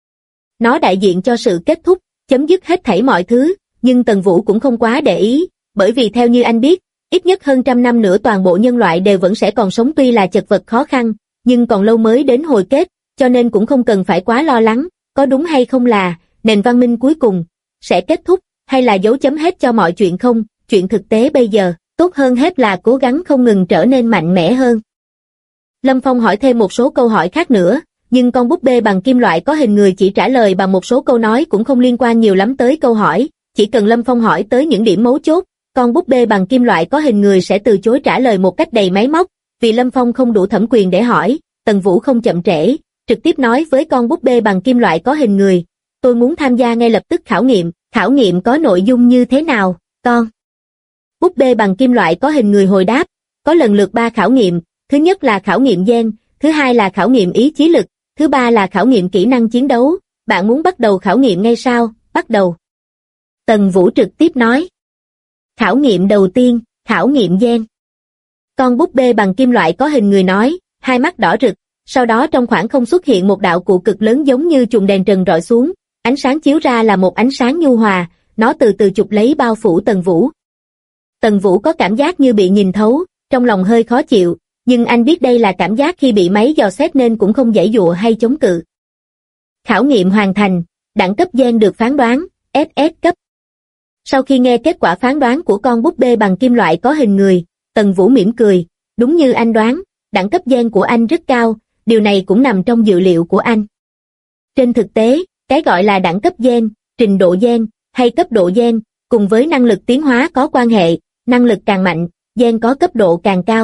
Nó đại diện cho sự kết thúc, chấm dứt hết thảy mọi thứ, nhưng Tần Vũ cũng không quá để ý, bởi vì theo như anh biết, ít nhất hơn 100 năm nữa toàn bộ nhân loại đều vẫn sẽ còn sống, tuy là chật vật khó khăn, nhưng còn lâu mới đến hồi kết, cho nên cũng không cần phải quá lo lắng, có đúng hay không là nền văn minh cuối cùng sẽ kết thúc, hay là dấu chấm hết cho mọi chuyện không? Chuyện thực tế bây giờ, tốt hơn hết là cố gắng không ngừng trở nên mạnh mẽ hơn. Lâm Phong hỏi thêm một số câu hỏi khác nữa, nhưng con búp bê bằng kim loại có hình người chỉ trả lời bằng một số câu nói cũng không liên quan nhiều lắm tới câu hỏi, chỉ cần Lâm Phong hỏi tới những điểm mấu chốt, con búp bê bằng kim loại có hình người sẽ từ chối trả lời một cách đầy máy móc, vì Lâm Phong không đủ thẩm quyền để hỏi. Tần Vũ không chậm trễ, trực tiếp nói với con búp bê bằng kim loại có hình người, tôi muốn tham gia ngay lập tức khảo nghiệm có nội dung như thế nào, con? Búp bê bằng kim loại có hình người hồi đáp, có lần lượt 3 khảo nghiệm, thứ nhất là khảo nghiệm gen, thứ hai là khảo nghiệm ý chí lực, thứ ba là khảo nghiệm kỹ năng chiến đấu, bạn muốn bắt đầu khảo nghiệm ngay sao? Bắt đầu. Tần Vũ trực tiếp nói. Khảo nghiệm đầu tiên, khảo nghiệm gen. Con búp bê bằng kim loại có hình người nói, hai mắt đỏ rực, sau đó trong khoảng không xuất hiện một đạo cụ cực lớn giống như chùm đèn trần rọi xuống, ánh sáng chiếu ra là một ánh sáng nhu hòa, nó từ từ chụp lấy bao phủ Tần Vũ. Tần Vũ có cảm giác như bị nhìn thấu, trong lòng hơi khó chịu, nhưng anh biết đây là cảm giác khi bị máy dò xét nên cũng không giãy giụa hay chống cự. Khảo nghiệm hoàn thành, đẳng cấp gen được phán đoán, SS cấp. Sau khi nghe kết quả phán đoán của con búp bê bằng kim loại có hình người, Tần Vũ mỉm cười, đúng như anh đoán, đẳng cấp gen của anh rất cao, điều này cũng nằm trong dự liệu của anh. Trên thực tế, cái gọi là đẳng cấp gen, trình độ gen, hay cấp độ gen, cùng với năng lực tiến hóa có quan hệ, năng lực càng mạnh, gen có cấp độ càng cao.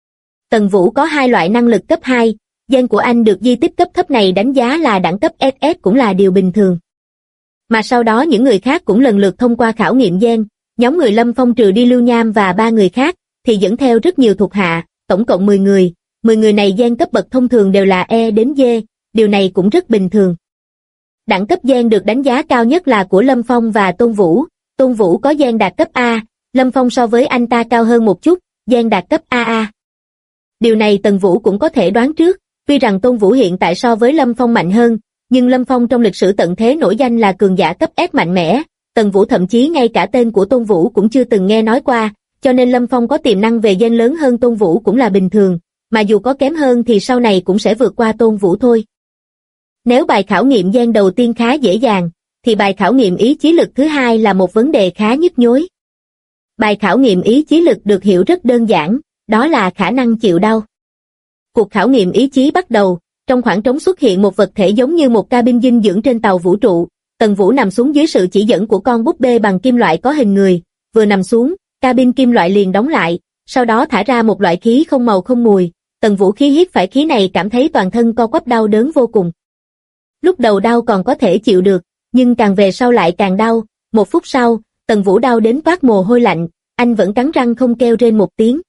Tần Vũ có 2 loại năng lực cấp 2, gen của anh được di tích cấp thấp này đánh giá là đẳng cấp SS cũng là điều bình thường. Mà sau đó những người khác cũng lần lượt thông qua khảo nghiệm gen, nhóm người Lâm Phong trừ đi Lưu Nham và 3 người khác, thì dẫn theo rất nhiều thuộc hạ, tổng cộng 10 người, 10 người này gen cấp bậc thông thường đều là E đến D, điều này cũng rất bình thường. Đẳng cấp gen được đánh giá cao nhất là của Lâm Phong và Tôn Vũ có gen đạt cấp A, Lâm Phong so với anh ta cao hơn một chút, gen đạt cấp AA. Điều này Tần Vũ cũng có thể đoán trước, tuy rằng Tôn Vũ hiện tại so với Lâm Phong mạnh hơn, nhưng Lâm Phong trong lịch sử tận thế nổi danh là cường giả cấp S mạnh mẽ, Tần Vũ thậm chí ngay cả tên của Tôn Vũ cũng chưa từng nghe nói qua, cho nên Lâm Phong có tiềm năng về gen lớn hơn Tôn Vũ cũng là bình thường, mà dù có kém hơn thì sau này cũng sẽ vượt qua Tôn Vũ thôi. Nếu bài khảo nghiệm gen đầu tiên khá dễ dàng, thì bài khảo nghiệm ý chí lực thứ hai là một vấn đề khá nhức nhối. Bài khảo nghiệm ý chí lực được hiểu rất đơn giản, đó là khả năng chịu đau. Cuộc khảo nghiệm ý chí bắt đầu, trong khoảng trống xuất hiện một vật thể giống như một cabin dinh dưỡng trên tàu vũ trụ, Tần Vũ nằm xuống dưới sự chỉ dẫn của con búp bê bằng kim loại có hình người, vừa nằm xuống, cabin kim loại liền đóng lại, sau đó thả ra một loại khí không màu không mùi, Tần Vũ khi hít phải khí này cảm thấy toàn thân co quắp đau đớn vô cùng. Lúc đầu đau còn có thể chịu được, nhưng càng về sau lại càng đau. Một phút sau, Tần Vũ đau đến toát mồ hôi lạnh, anh vẫn cắn răng không kêu rên một tiếng.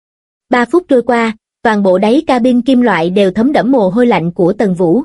3 phút trôi qua, toàn bộ đáy cabin kim loại đều thấm đẫm mồ hôi lạnh của Tần Vũ.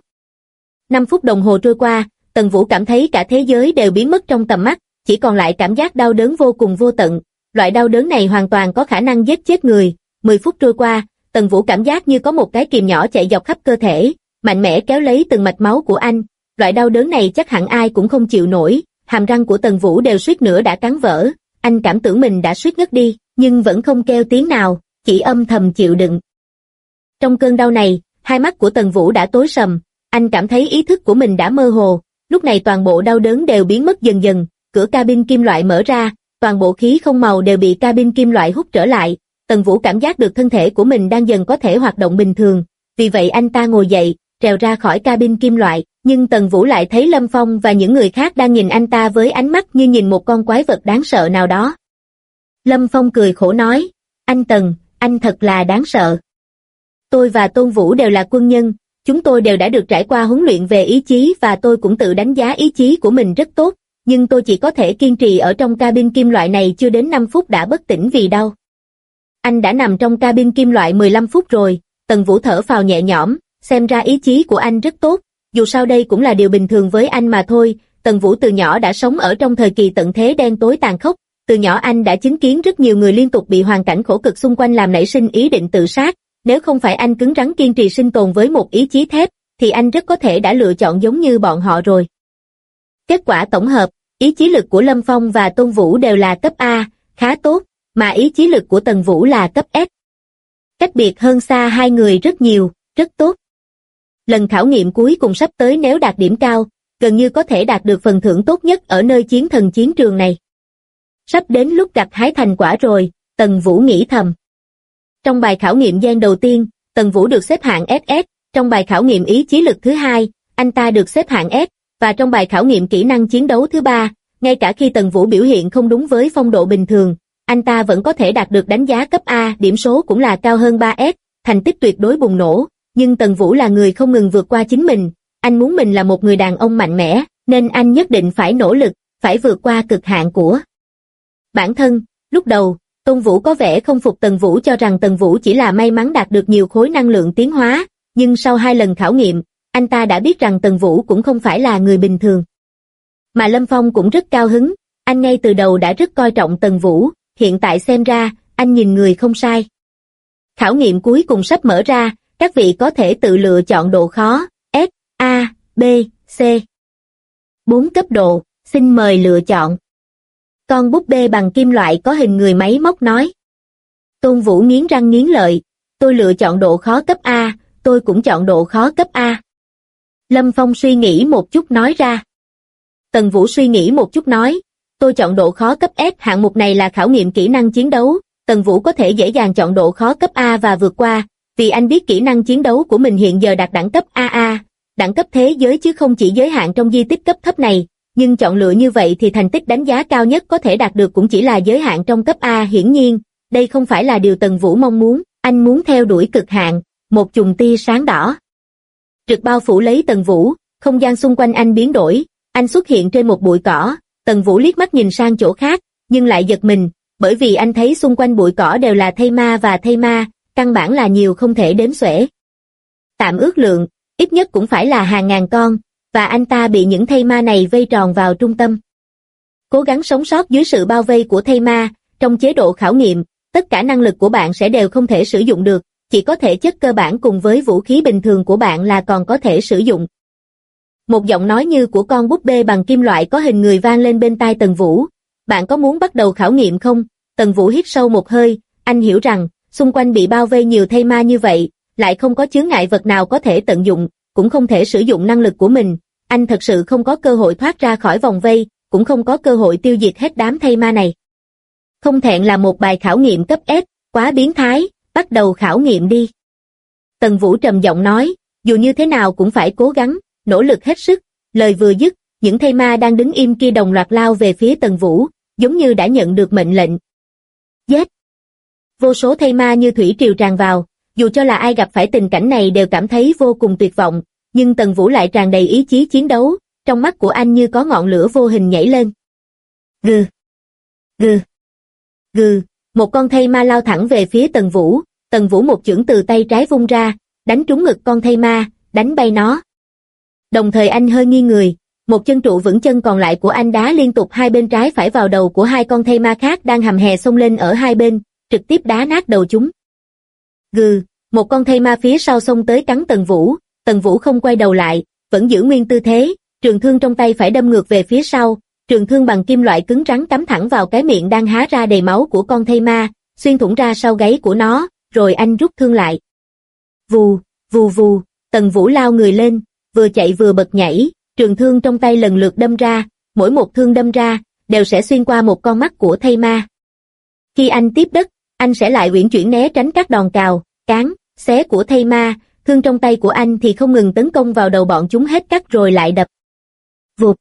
5 phút đồng hồ trôi qua, Tần Vũ cảm thấy cả thế giới đều biến mất trong tầm mắt, chỉ còn lại cảm giác đau đớn vô cùng vô tận. Loại đau đớn này hoàn toàn có khả năng giết chết người. 10 phút trôi qua, Tần Vũ cảm giác như có một cái kìm nhỏ chạy dọc khắp cơ thể, mạnh mẽ kéo lấy từng mạch máu của anh. Loại đau đớn này chắc hẳn ai cũng không chịu nổi, hàm răng của Tần Vũ đều suýt nữa đã cắn vỡ. Anh cảm tưởng mình đã suýt ngất đi, nhưng vẫn không kêu tiếng nào, chỉ âm thầm chịu đựng. Trong cơn đau này, hai mắt của Tần Vũ đã tối sầm, anh cảm thấy ý thức của mình đã mơ hồ. Lúc này toàn bộ đau đớn đều biến mất dần dần, cửa cabin kim loại mở ra, toàn bộ khí không màu đều bị cabin kim loại hút trở lại. Tần Vũ cảm giác được thân thể của mình đang dần có thể hoạt động bình thường, vì vậy anh ta ngồi dậy, trèo ra khỏi cabin kim loại, nhưng Tần Vũ lại thấy Lâm Phong và những người khác đang nhìn anh ta với ánh mắt như nhìn một con quái vật đáng sợ nào đó. Lâm Phong cười khổ nói, anh Tần, anh thật là đáng sợ. Tôi và Tôn Vũ đều là quân nhân, chúng tôi đều đã được trải qua huấn luyện về ý chí và tôi cũng tự đánh giá ý chí của mình rất tốt, nhưng tôi chỉ có thể kiên trì ở trong cabin kim loại này chưa đến 5 phút đã bất tỉnh vì đau. Anh đã nằm trong cabin kim loại 15 phút rồi. Tần Vũ thở phào nhẹ nhõm, xem ra ý chí của anh rất tốt, dù sao đây cũng là điều bình thường với anh mà thôi. Tần Vũ từ nhỏ đã sống ở trong thời kỳ tận thế đen tối tàn khốc, từ nhỏ anh đã chứng kiến rất nhiều người liên tục bị hoàn cảnh khổ cực xung quanh làm nảy sinh ý định tự sát, nếu không phải anh cứng rắn kiên trì sinh tồn với một ý chí thép, thì anh rất có thể đã lựa chọn giống như bọn họ rồi. Kết quả tổng hợp, ý chí lực của Lâm Phong và Tôn Vũ đều là cấp A, khá tốt, mà ý chí lực của Tần Vũ là cấp S. Cách biệt hơn xa hai người rất nhiều, rất tốt. Lần khảo nghiệm cuối cùng sắp tới nếu đạt điểm cao, gần như có thể đạt được phần thưởng tốt nhất ở nơi chiến thần chiến trường này. Sắp đến lúc gặt hái thành quả rồi, Tần Vũ nghĩ thầm. Trong bài khảo nghiệm gen đầu tiên, Tần Vũ được xếp hạng SS, trong bài khảo nghiệm ý chí lực thứ hai, anh ta được xếp hạng S, và trong bài khảo nghiệm kỹ năng chiến đấu thứ ba, ngay cả khi Tần Vũ biểu hiện không đúng với phong độ bình thường, anh ta vẫn có thể đạt được đánh giá cấp A, điểm số cũng là cao hơn 3S, thành tích tuyệt đối bùng nổ, nhưng Tần Vũ là người không ngừng vượt qua chính mình, anh muốn mình là một người đàn ông mạnh mẽ, nên anh nhất định phải nỗ lực, phải vượt qua cực hạn của bản thân. Lúc đầu, Tôn Vũ có vẻ không phục Tần Vũ, cho rằng Tần Vũ chỉ là may mắn đạt được nhiều khối năng lượng tiến hóa, nhưng sau 2 lần khảo nghiệm, anh ta đã biết rằng Tần Vũ cũng không phải là người bình thường. Mà Lâm Phong cũng rất cao hứng, anh ngay từ đầu đã rất coi trọng Tần Vũ, hiện tại xem ra, anh nhìn người không sai. Khảo nghiệm cuối cùng sắp mở ra, các vị có thể tự lựa chọn độ khó, S, A, B, C. 4 cấp độ, xin mời lựa chọn. Con búp bê bằng kim loại có hình người máy móc nói. Tôn Vũ nghiến răng nghiến lợi, tôi lựa chọn độ khó cấp A, tôi cũng chọn độ khó cấp A. Lâm Phong suy nghĩ một chút nói ra. Tần Vũ suy nghĩ một chút nói, tôi chọn độ khó cấp S, hạng mục này là khảo nghiệm kỹ năng chiến đấu, Tần Vũ có thể dễ dàng chọn độ khó cấp A và vượt qua, vì anh biết kỹ năng chiến đấu của mình hiện giờ đạt đẳng cấp AA, đẳng cấp thế giới chứ không chỉ giới hạn trong di tích cấp thấp này, nhưng chọn lựa như vậy thì thành tích đánh giá cao nhất có thể đạt được cũng chỉ là giới hạn trong cấp A. Hiển nhiên, đây không phải là điều Tần Vũ mong muốn, anh muốn theo đuổi cực hạn, một chùm tia sáng đỏ trực bao phủ lấy Tần Vũ, không gian xung quanh anh biến đổi, anh xuất hiện trên một bụi cỏ. Tần Vũ liếc mắt nhìn sang chỗ khác, nhưng lại giật mình, bởi vì anh thấy xung quanh bụi cỏ đều là thây ma và thây ma, căn bản là nhiều không thể đếm xuể. Tạm ước lượng, ít nhất cũng phải là hàng ngàn con, và anh ta bị những thây ma này vây tròn vào trung tâm. Cố gắng sống sót dưới sự bao vây của thây ma, trong chế độ khảo nghiệm, tất cả năng lực của bạn sẽ đều không thể sử dụng được, chỉ có thể chất cơ bản cùng với vũ khí bình thường của bạn là còn có thể sử dụng. Một giọng nói như của con búp bê bằng kim loại có hình người vang lên bên tai Tần Vũ. Bạn có muốn bắt đầu khảo nghiệm không? Tần Vũ hít sâu một hơi, anh hiểu rằng, xung quanh bị bao vây nhiều thây ma như vậy, lại không có chướng ngại vật nào có thể tận dụng, cũng không thể sử dụng năng lực của mình. Anh thật sự không có cơ hội thoát ra khỏi vòng vây, cũng không có cơ hội tiêu diệt hết đám thây ma này. Không thẹn là một bài khảo nghiệm cấp S, quá biến thái, bắt đầu khảo nghiệm đi. Tần Vũ trầm giọng nói, dù như thế nào cũng phải cố gắng, nỗ lực hết sức. Lời vừa dứt, những thây ma đang đứng im kia đồng loạt lao về phía Tần Vũ, giống như đã nhận được mệnh lệnh. Giết! Vô số thây ma như thủy triều tràn vào, dù cho là ai gặp phải tình cảnh này đều cảm thấy vô cùng tuyệt vọng, nhưng Tần Vũ lại tràn đầy ý chí chiến đấu, trong mắt của anh như có ngọn lửa vô hình nhảy lên. Gừ, gừ, gừ, một con thây ma lao thẳng về phía Tần Vũ một chưởng từ tay trái vung ra, đánh trúng ngực con thây ma, đánh bay nó. Đồng thời anh hơi nghiêng người, một chân trụ vững chân còn lại của anh đá liên tục hai bên trái phải vào đầu của hai con thây ma khác đang hầm hè xông lên ở hai bên, trực tiếp đá nát đầu chúng. Gừ, một con thây ma phía sau xông tới cắn Tần Vũ không quay đầu lại, vẫn giữ nguyên tư thế, trường thương trong tay phải đâm ngược về phía sau, trường thương bằng kim loại cứng rắn cắm thẳng vào cái miệng đang há ra đầy máu của con thây ma, xuyên thủng ra sau gáy của nó, rồi anh rút thương lại. Vù, vù vù, Tần Vũ lao người lên, vừa chạy vừa bật nhảy, trường thương trong tay lần lượt đâm ra, mỗi một thương đâm ra, đều sẽ xuyên qua một con mắt của thây ma. Khi anh tiếp đất, anh sẽ lại uyển chuyển né tránh các đòn cào, cán, xé của thây ma, thương trong tay của anh thì không ngừng tấn công vào đầu bọn chúng hết cắt rồi lại đập. Vụt.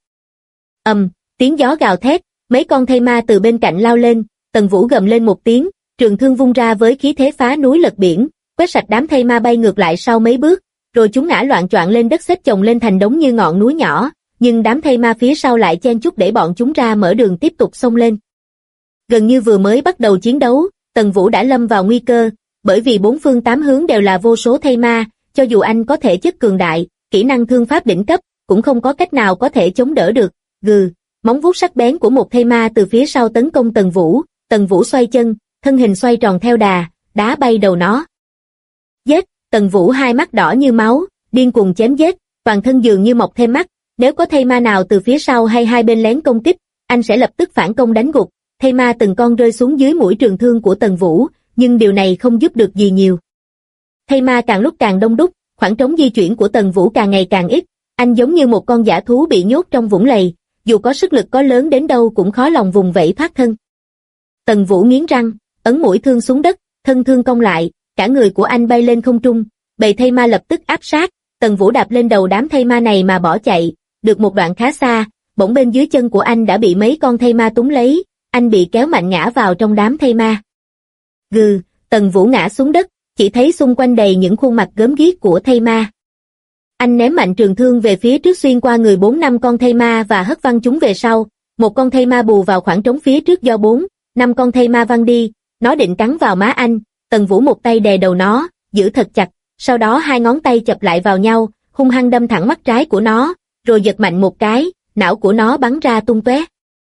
Tiếng gió gào thét, mấy con thây ma từ bên cạnh lao lên, Tần Vũ gầm lên một tiếng, trường thương vung ra với khí thế phá núi lật biển, quét sạch đám thây ma bay ngược lại sau mấy bước, rồi chúng ngã loạng choạng lên đất xếp chồng lên thành đống như ngọn núi nhỏ, nhưng đám thây ma phía sau lại chen chúc để bọn chúng ra mở đường tiếp tục xông lên. Gần như vừa mới bắt đầu chiến đấu, Tần Vũ đã lâm vào nguy cơ, bởi vì bốn phương tám hướng đều là vô số thây ma, cho dù anh có thể chất cường đại, kỹ năng thương pháp đỉnh cấp, cũng không có cách nào có thể chống đỡ được. Gừ, móng vuốt sắc bén của một thây ma từ phía sau tấn công Tần Vũ xoay chân, thân hình xoay tròn theo đá bay đầu nó. Giết, Tần Vũ hai mắt đỏ như máu, điên cuồng chém giết, toàn thân dường như mọc thêm mắt, nếu có thây ma nào từ phía sau hay hai bên lén công kích, anh sẽ lập tức phản công đánh gục. Thây ma từng con rơi xuống dưới mũi trường thương của Tần Vũ, nhưng điều này không giúp được gì nhiều. Thây ma càng lúc càng đông đúc, khoảng trống di chuyển của Tần Vũ càng ngày càng ít, anh giống như một con dã thú bị nhốt trong vũng lầy, dù có sức lực có lớn đến đâu cũng khó lòng vùng vẫy thoát thân. Tần Vũ nghiến răng, ấn mũi thương xuống đất, thân thương cong lại, cả người của anh bay lên không trung, bầy thây ma lập tức áp sát, Tần Vũ đạp lên đầu đám thây ma này mà bỏ chạy, được một đoạn khá xa, bỗng bên dưới chân của anh đã bị mấy con thây ma túm lấy, anh bị kéo mạnh ngã vào trong đám thây ma. Gừ, Tần Vũ ngã xuống đất, chỉ thấy xung quanh đầy những khuôn mặt gớm ghiếc của thây ma. Anh ném mạnh trường thương về phía trước xuyên qua người 4-5 con thây ma và hất văng chúng về sau, một con thây ma bù vào khoảng trống phía trước do 4-5 con thây ma văng đi, nó định cắn vào má anh, Tần Vũ một tay đè đầu nó, giữ thật chặt, sau đó hai ngón tay chập lại vào nhau, hung hăng đâm thẳng mắt trái của nó, rồi giật mạnh một cái, não của nó bắn ra tung tóe.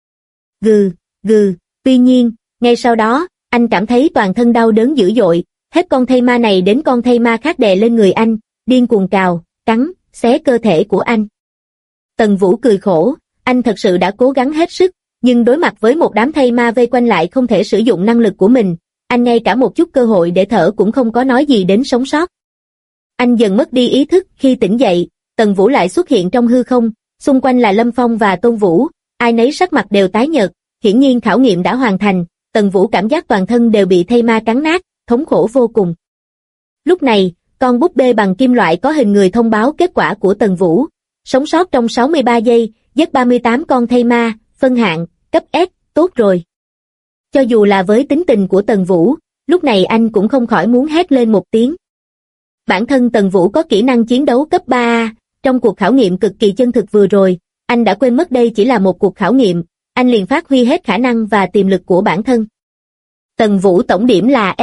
Gừ, gừ, tuy nhiên, ngay sau đó, anh cảm thấy toàn thân đau đớn dữ dội, hết con thây ma này đến con thây ma khác đè lên người anh, điên cuồng cào, cắn, xé cơ thể của anh. Tần Vũ cười khổ, anh thật sự đã cố gắng hết sức, nhưng đối mặt với một đám thây ma vây quanh lại không thể sử dụng năng lực của mình, anh ngay cả một chút cơ hội để thở cũng không có, nói gì đến sống sót. Anh dần mất đi ý thức, khi tỉnh dậy, Tần Vũ lại xuất hiện trong hư không, xung quanh là Lâm Phong và Tôn Vũ, ai nấy sắc mặt đều tái nhợt, hiển nhiên khảo nghiệm đã hoàn thành, Tần Vũ cảm giác toàn thân đều bị thây ma cắn nát, thống khổ vô cùng. Lúc này, con búp bê bằng kim loại có hình người thông báo kết quả của Tần Vũ, sống sót trong 63 giây, giết 38 con thây ma, phân hạng, cấp S, tốt rồi. Cho dù là với tính tình của Tần Vũ, lúc này anh cũng không khỏi muốn hét lên một tiếng. Bản thân Tần Vũ có kỹ năng chiến đấu cấp 3A, trong cuộc khảo nghiệm cực kỳ chân thực vừa rồi, anh đã quên mất đây chỉ là một cuộc khảo nghiệm, anh liền phát huy hết khả năng và tiềm lực của bản thân. Tần Vũ tổng điểm là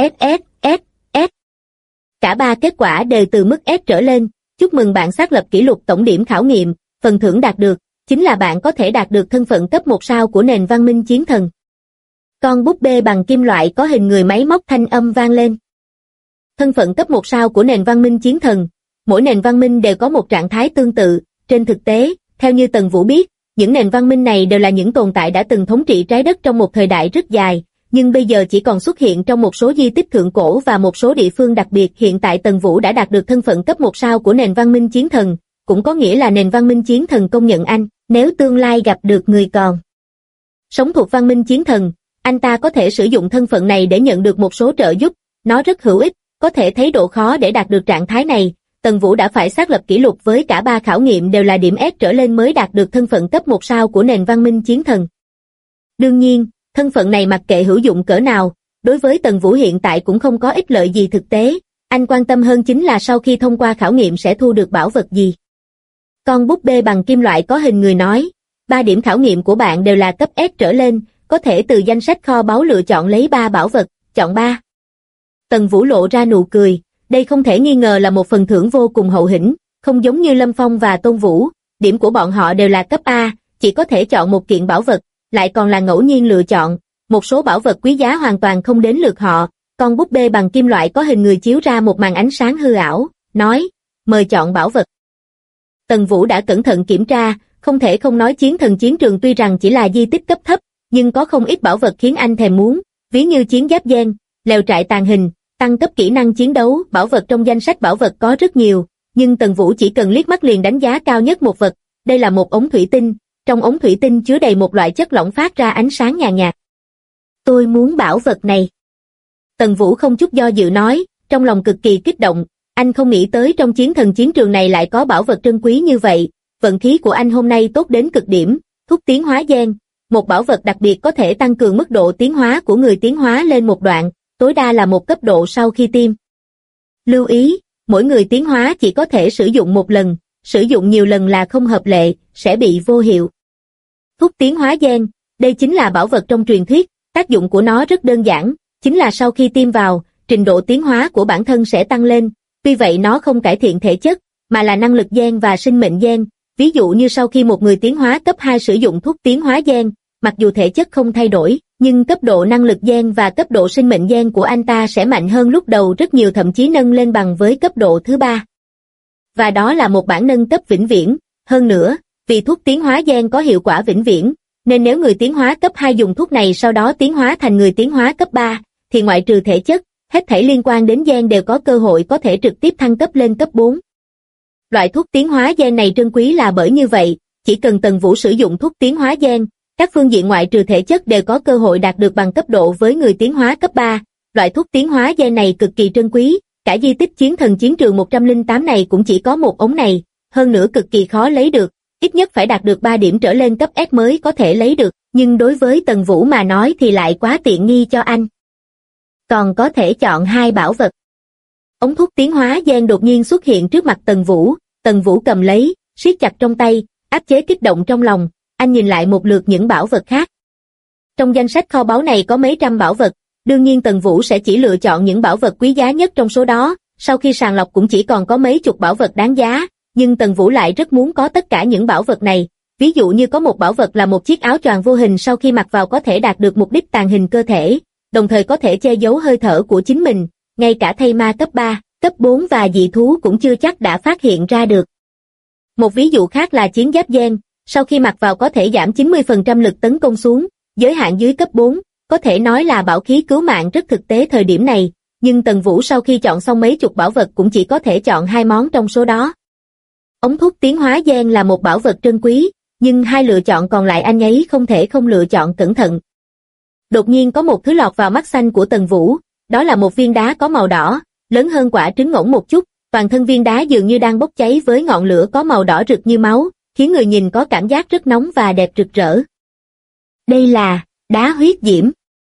SS. Cả ba kết quả đều từ mức S trở lên, chúc mừng bạn xác lập kỷ lục tổng điểm khảo nghiệm, phần thưởng đạt được, chính là bạn có thể đạt được thân phận cấp 1 sao của nền văn minh chiến thần. Con búp bê bằng kim loại có hình người máy móc thanh âm vang lên. Thân phận cấp 1 sao của nền văn minh chiến thần, mỗi nền văn minh đều có một trạng thái tương tự, trên thực tế, theo như Tần Vũ biết, những nền văn minh này đều là những tồn tại đã từng thống trị trái đất trong một thời đại rất dài, nhưng bây giờ chỉ còn xuất hiện trong một số di tích thượng cổ và một số địa phương đặc biệt. Hiện tại Tần Vũ đã đạt được thân phận cấp 1 sao của nền văn minh chiến thần, cũng có nghĩa là nền văn minh chiến thần công nhận anh, nếu tương lai gặp được người còn sống thuộc văn minh chiến thần, anh ta có thể sử dụng thân phận này để nhận được một số trợ giúp, nó rất hữu ích, có thể thấy độ khó để đạt được trạng thái này. Tần Vũ đã phải xác lập kỷ lục với cả ba khảo nghiệm đều là điểm S trở lên mới đạt được thân phận cấp 1 sao của nền văn minh chiến thần. Đương nhiên, thân phận này mặc kệ hữu dụng cỡ nào, đối với Tần Vũ hiện tại cũng không có ích lợi gì thực tế, anh quan tâm hơn chính là sau khi thông qua khảo nghiệm sẽ thu được bảo vật gì. Con búp bê bằng kim loại có hình người nói, 3 điểm khảo nghiệm của bạn đều là cấp S trở lên, có thể từ danh sách kho báu lựa chọn lấy 3 bảo vật, chọn 3. Tần Vũ lộ ra nụ cười, đây không thể nghi ngờ là một phần thưởng vô cùng hậu hĩnh, không giống như Lâm Phong và Tôn Vũ, điểm của bọn họ đều là cấp A, chỉ có thể chọn một kiện bảo vật, lại còn là ngẫu nhiên lựa chọn, một số bảo vật quý giá hoàn toàn không đến lượt họ. Con búp bê bằng kim loại có hình người chiếu ra một màn ánh sáng hư ảo, nói, mời chọn bảo vật. Tần Vũ đã cẩn thận kiểm tra, không thể không nói chiến thần chiến trường tuy rằng chỉ là di tích cấp thấp, nhưng có không ít bảo vật khiến anh thèm muốn, ví như chiến giáp gen, lều trại tàng hình, tăng cấp kỹ năng chiến đấu, bảo vật trong danh sách bảo vật có rất nhiều, nhưng Tần Vũ chỉ cần liếc mắt liền đánh giá cao nhất một vật, đây là một ống thủy tinh, trong ống thủy tinh chứa đầy một loại chất lỏng phát ra ánh sáng nhàn nhạt. Tôi muốn bảo vật này. Tần Vũ không chút do dự nói, trong lòng cực kỳ kích động, anh không nghĩ tới trong chiến thần chiến trường này lại có bảo vật trân quý như vậy, vận khí của anh hôm nay tốt đến cực điểm, thuốc tiến hóa gen, một bảo vật đặc biệt có thể tăng cường mức độ tiến hóa của người tiến hóa lên một đoạn, tối đa là một cấp độ sau khi tiêm. Lưu ý, mỗi người tiến hóa chỉ có thể sử dụng một lần, sử dụng nhiều lần là không hợp lệ, sẽ bị vô hiệu. Thuốc tiến hóa gen, đây chính là bảo vật trong truyền thuyết, tác dụng của nó rất đơn giản, chính là sau khi tiêm vào, trình độ tiến hóa của bản thân sẽ tăng lên, tuy vậy nó không cải thiện thể chất, mà là năng lực gen và sinh mệnh gen, ví dụ như sau khi một người tiến hóa cấp 2 sử dụng thuốc tiến hóa gen, mặc dù thể chất không thay đổi, nhưng cấp độ năng lực gen và cấp độ sinh mệnh gen của anh ta sẽ mạnh hơn lúc đầu rất nhiều, thậm chí nâng lên bằng với cấp độ thứ 3. Và đó là một bản nâng cấp vĩnh viễn, hơn nữa, vì thuốc tiến hóa gen có hiệu quả vĩnh viễn, nên nếu người tiến hóa cấp 2 dùng thuốc này sau đó tiến hóa thành người tiến hóa cấp 3, thì ngoại trừ thể chất, hết thảy liên quan đến gen đều có cơ hội có thể trực tiếp thăng cấp lên cấp 4. Loại thuốc tiến hóa gen này trân quý là bởi như vậy, chỉ cần Tần Vũ sử dụng thuốc tiến hóa gen, các phương diện ngoại trừ thể chất đều có cơ hội đạt được bằng cấp độ với người tiến hóa cấp 3. Loại thuốc tiến hóa gen này cực kỳ trân quý, cả di tích chiến thần chiến trường 108 này cũng chỉ có một ống này, hơn nữa cực kỳ khó lấy được, ít nhất phải đạt được 3 điểm trở lên cấp S mới có thể lấy được, nhưng đối với Tần Vũ mà nói thì lại quá tiện nghi cho anh. Còn có thể chọn 2 bảo vật. Ống thuốc tiến hóa gen đột nhiên xuất hiện trước mặt Tần Vũ cầm lấy, siết chặt trong tay, áp chế kích động trong lòng, anh nhìn lại một lượt những bảo vật khác. Trong danh sách kho báu này có mấy trăm bảo vật, đương nhiên Tần Vũ sẽ chỉ lựa chọn những bảo vật quý giá nhất trong số đó, sau khi sàng lọc cũng chỉ còn có mấy chục bảo vật đáng giá, nhưng Tần Vũ lại rất muốn có tất cả những bảo vật này, ví dụ như có một bảo vật là một chiếc áo choàng vô hình sau khi mặc vào có thể đạt được mục đích tàng hình cơ thể, đồng thời có thể che giấu hơi thở của chính mình, ngay cả thây ma cấp 3, cấp 4 và dị thú cũng chưa chắc đã phát hiện ra được. Một ví dụ khác là chiến giáp gen, sau khi mặc vào có thể giảm 90% lực tấn công xuống, giới hạn dưới cấp 4, có thể nói là bảo khí cứu mạng rất thực tế thời điểm này, nhưng Tần Vũ sau khi chọn xong mấy chục bảo vật cũng chỉ có thể chọn 2 món trong số đó. Ống thuốc tiến hóa gen là một bảo vật trân quý, nhưng 2 lựa chọn còn lại anh ấy không thể không lựa chọn cẩn thận. Đột nhiên có một thứ lọt vào mắt xanh của Tần Vũ, đó là một viên đá có màu đỏ, lớn hơn quả trứng ngỗng một chút, toàn thân viên đá dường như đang bốc cháy với ngọn lửa có màu đỏ rực như máu, khiến người nhìn có cảm giác rất nóng và đẹp rực rỡ. Đây là đá huyết diễm.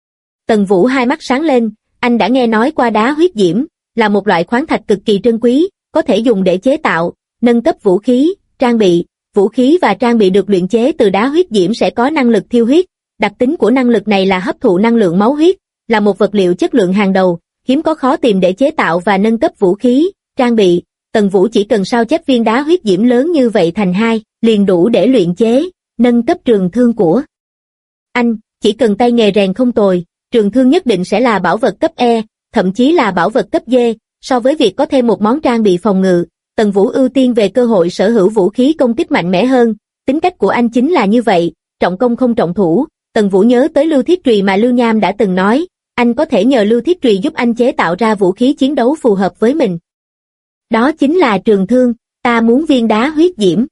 Tần Vũ hai mắt sáng lên, anh đã nghe nói qua đá huyết diễm, là một loại khoáng thạch cực kỳ trân quý, có thể dùng để chế tạo, nâng cấp vũ khí, trang bị, vũ khí và trang bị được luyện chế từ đá huyết diễm sẽ có năng lực thiêu huyết, đặc tính của năng lực này là hấp thụ năng lượng máu huyết, là một vật liệu chất lượng hàng đầu, hiếm có khó tìm để chế tạo và nâng cấp vũ khí, trang bị. Tần Vũ chỉ cần sao chép viên đá huyết diễm lớn như vậy thành 2, liền đủ để luyện chế, nâng cấp trường thương của anh, chỉ cần tay nghề rèn không tồi, trường thương nhất định sẽ là bảo vật cấp E, thậm chí là bảo vật cấp D, so với việc có thêm một món trang bị phòng ngự, Tần Vũ ưu tiên về cơ hội sở hữu vũ khí công kích mạnh mẽ hơn, tính cách của anh chính là như vậy, trọng công không trọng thủ. Tần Vũ nhớ tới Lưu Thiết Trùy mà Lưu Nham đã từng nói, anh có thể nhờ Lưu Thiết Trùy giúp anh chế tạo ra vũ khí chiến đấu phù hợp với mình. Đó chính là trường thương, ta muốn viên đá huyết diễm.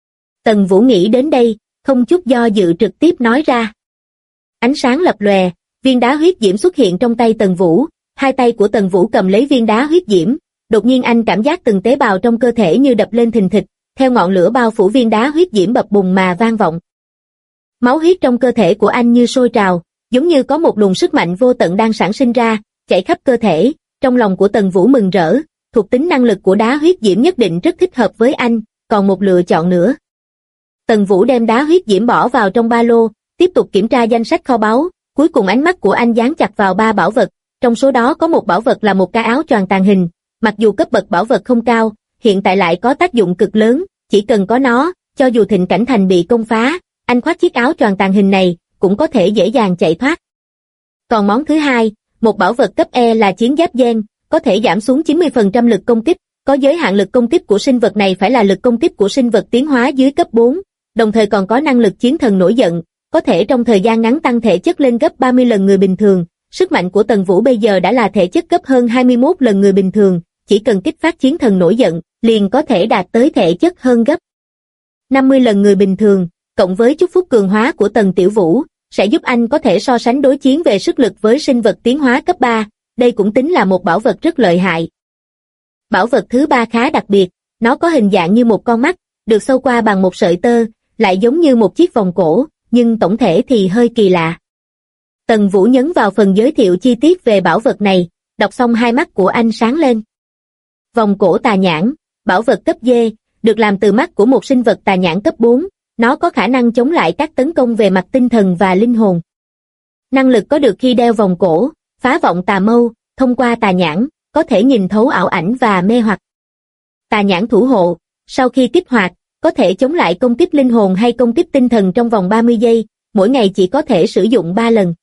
Tần Vũ nghĩ đến đây, không chút do dự trực tiếp nói ra. Ánh sáng lập lòe, viên đá huyết diễm xuất hiện trong tay Tần Vũ, hai tay của Tần Vũ cầm lấy viên đá huyết diễm, đột nhiên anh cảm giác từng tế bào trong cơ thể như đập lên thình thịch, theo ngọn lửa bao phủ viên đá huyết diễm bập bùng mà vang vọng. Máu huyết trong cơ thể của anh như sôi trào, giống như có một luồng sức mạnh vô tận đang sản sinh ra, chảy khắp cơ thể, trong lòng của Tần Vũ mừng rỡ, thuộc tính năng lực của đá huyết diễm nhất định rất thích hợp với anh, còn một lựa chọn nữa. Tần Vũ đem đá huyết diễm bỏ vào trong ba lô, tiếp tục kiểm tra danh sách kho báu, cuối cùng ánh mắt của anh dán chặt vào 3 bảo vật, trong số đó có một bảo vật là một cái áo choàng tàng hình, mặc dù cấp bậc bảo vật không cao, hiện tại lại có tác dụng cực lớn, chỉ cần có nó, cho dù Thịnh Cảnh Thành bị công phá, anh khoác chiếc áo choàng tàng hình này, cũng có thể dễ dàng chạy thoát. Còn món thứ hai, một bảo vật cấp E là chiến giáp gen, có thể giảm xuống 90% lực công kích, có giới hạn lực công kích của sinh vật này phải là lực công kích của sinh vật tiến hóa dưới cấp 4, đồng thời còn có năng lực chiến thần nổi giận, có thể trong thời gian ngắn tăng thể chất lên gấp 30 lần người bình thường. Sức mạnh của Tần Vũ bây giờ đã là thể chất cấp hơn 21 lần người bình thường, chỉ cần kích phát chiến thần nổi giận, liền có thể đạt tới thể chất hơn gấp 50 lần người bình thường, cộng với chúc phúc cường hóa của Tần Tiểu Vũ, sẽ giúp anh có thể so sánh đối chiến về sức lực với sinh vật tiến hóa cấp 3, đây cũng tính là một bảo vật rất lợi hại. Bảo vật thứ 3 khá đặc biệt, nó có hình dạng như một con mắt, được sâu qua bằng một sợi tơ, lại giống như một chiếc vòng cổ, nhưng tổng thể thì hơi kỳ lạ. Tần Vũ nhấn vào phần giới thiệu chi tiết về bảo vật này, đọc xong hai mắt của anh sáng lên. Vòng cổ tà nhãn, bảo vật cấp D, được làm từ mắt của một sinh vật tà nhãn cấp 4, nó có khả năng chống lại các tấn công về mặt tinh thần và linh hồn. Năng lực có được khi đeo vòng cổ, phá vọng tà mâu, thông qua tà nhãn, có thể nhìn thấu ảo ảnh và mê hoặc. Tà nhãn thủ hộ, sau khi kích hoạt, có thể chống lại công kích linh hồn hay công kích tinh thần trong vòng 30 giây, mỗi ngày chỉ có thể sử dụng 3 lần.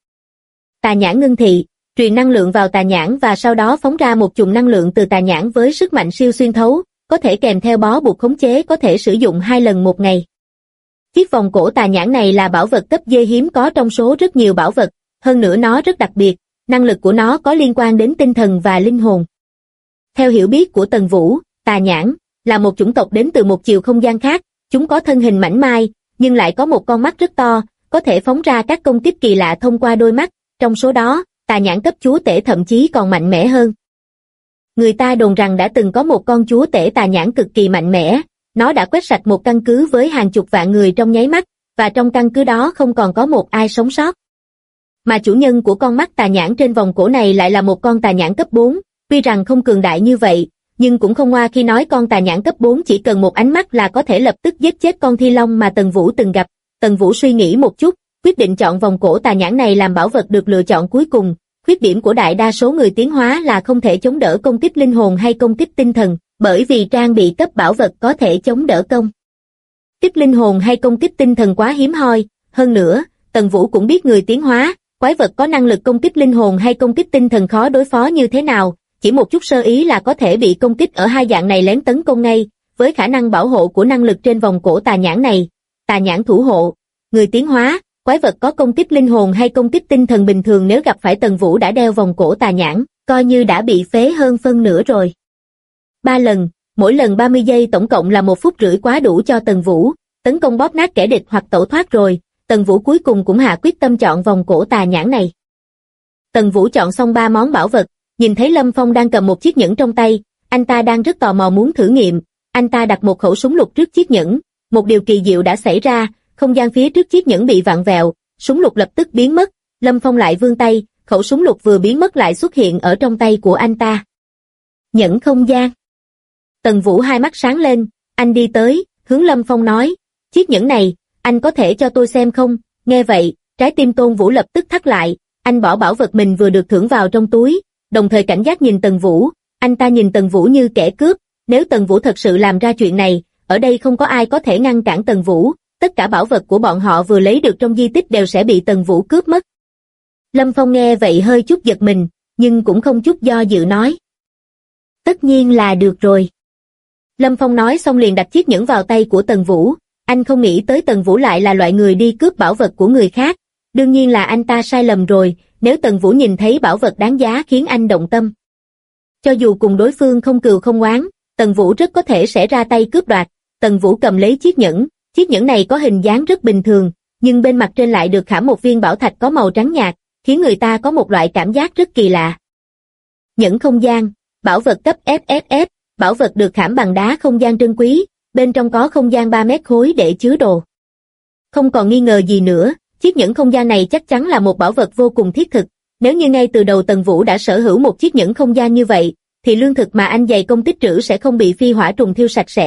Tà nhãn ngưng thị, truyền năng lượng vào tà nhãn và sau đó phóng ra một chùm năng lượng từ tà nhãn với sức mạnh siêu xuyên thấu, có thể kèm theo bó buộc khống chế, có thể sử dụng 2 lần một ngày. Chiếc vòng cổ tà nhãn này là bảo vật cấp D hiếm có trong số rất nhiều bảo vật, hơn nữa nó rất đặc biệt, năng lực của nó có liên quan đến tinh thần và linh hồn. Theo hiểu biết của Tần Vũ, tà nhãn là một chủng tộc đến từ một chiều không gian khác, chúng có thân hình mảnh mai, nhưng lại có một con mắt rất to, có thể phóng ra các công kích kỳ lạ thông qua đôi mắt, trong số đó, tà nhãn cấp chúa tể thậm chí còn mạnh mẽ hơn. Người ta đồn rằng đã từng có một con chúa tể tà nhãn cực kỳ mạnh mẽ, nó đã quét sạch một căn cứ với hàng chục vạn người trong nháy mắt, và trong căn cứ đó không còn có một ai sống sót. Mà chủ nhân của con mắt tà nhãn trên vòng cổ này lại là một con tà nhãn cấp 4, tuy rằng không cường đại như vậy, nhưng cũng không ngoa khi nói con tà nhãn cấp 4 chỉ cần một ánh mắt là có thể lập tức giết chết con thi long mà Tần Vũ từng gặp. Tần Vũ suy nghĩ một chút, quyết định chọn vòng cổ tà nhãn này làm bảo vật được lựa chọn cuối cùng. Khuyết điểm của đại đa số người tiến hóa là không thể chống đỡ công kích linh hồn hay công kích tinh thần, bởi vì trang bị cấp bảo vật có thể chống đỡ công kích linh hồn hay công kích tinh thần quá hiếm hoi. Hơn nữa, Tần Vũ cũng biết người tiến hóa, quái vật có năng lực công kích linh hồn hay công kích tinh thần khó đối phó như thế nào, chỉ một chút sơ ý là có thể bị công kích ở hai dạng này lén tấn công ngay, với khả năng bảo hộ của năng lực trên vòng cổ tà nhãn này. Tà nhãn thủ hộ, người tiến hóa, quái vật có công kích linh hồn hay công kích tinh thần bình thường nếu gặp phải Tần Vũ đã đeo vòng cổ tà nhãn, coi như đã bị phế hơn phân nửa rồi. 3 lần, mỗi lần 30 giây tổng cộng là 1 phút rưỡi quá đủ cho Tần Vũ, tấn công bóp nát kẻ địch hoặc tẩu thoát rồi, Tần Vũ cuối cùng cũng hạ quyết tâm chọn vòng cổ tà nhãn này. Tần Vũ chọn xong 3 món bảo vật, nhìn thấy Lâm Phong đang cầm một chiếc nhẫn trong tay, anh ta đang rất tò mò muốn thử nghiệm, anh ta đặt một khẩu súng lục trước chiếc nhẫn, một điều kỳ diệu đã xảy ra, không gian phía trước chiếc nhẫn bị vặn vẹo, súng lục lập tức biến mất, Lâm Phong lại vươn tay, khẩu súng lục vừa biến mất lại xuất hiện ở trong tay của anh ta. Nhẫn không gian. Tần Vũ hai mắt sáng lên, anh đi tới, hướng Lâm Phong nói, chiếc nhẫn này, anh có thể cho tôi xem không? Nghe vậy, trái tim Tôn Vũ lập tức thắt lại, anh bỏ bảo vật mình vừa được thưởng vào trong túi, đồng thời cảnh giác nhìn Tần Vũ, anh ta nhìn Tần Vũ như kẻ cướp, nếu Tần Vũ thật sự làm ra chuyện này, ở đây không có ai có thể ngăn cản Tần Vũ, tất cả bảo vật của bọn họ vừa lấy được trong di tích đều sẽ bị Tần Vũ cướp mất. Lâm Phong nghe vậy hơi chút giật mình, nhưng cũng không chút do dự nói. Tất nhiên là được rồi. Lâm Phong nói xong liền đặt chiếc nhẫn vào tay của Tần Vũ, anh không nghĩ tới Tần Vũ lại là loại người đi cướp bảo vật của người khác, đương nhiên là anh ta sai lầm rồi, nếu Tần Vũ nhìn thấy bảo vật đáng giá khiến anh động tâm. Cho dù cùng đối phương không cừu không oán, Tần Vũ rất có thể sẽ ra tay cướp đoạt. Tần Vũ cầm lấy chiếc nhẫn này có hình dáng rất bình thường, nhưng bên mặt trên lại được khảm một viên bảo thạch có màu trắng nhạt, khiến người ta có một loại cảm giác rất kỳ lạ. Nhẫn không gian, bảo vật cấp FFS, bảo vật được khảm bằng đá không gian trân quý, bên trong có không gian 3 mét khối để chứa đồ. Không còn nghi ngờ gì nữa, chiếc nhẫn không gian này chắc chắn là một bảo vật vô cùng thiết thực, nếu như ngay từ đầu Tần Vũ đã sở hữu một chiếc nhẫn không gian như vậy, thì lương thực mà anh dày công tích trữ sẽ không bị phi hỏa trùng thiêu sạch sẽ,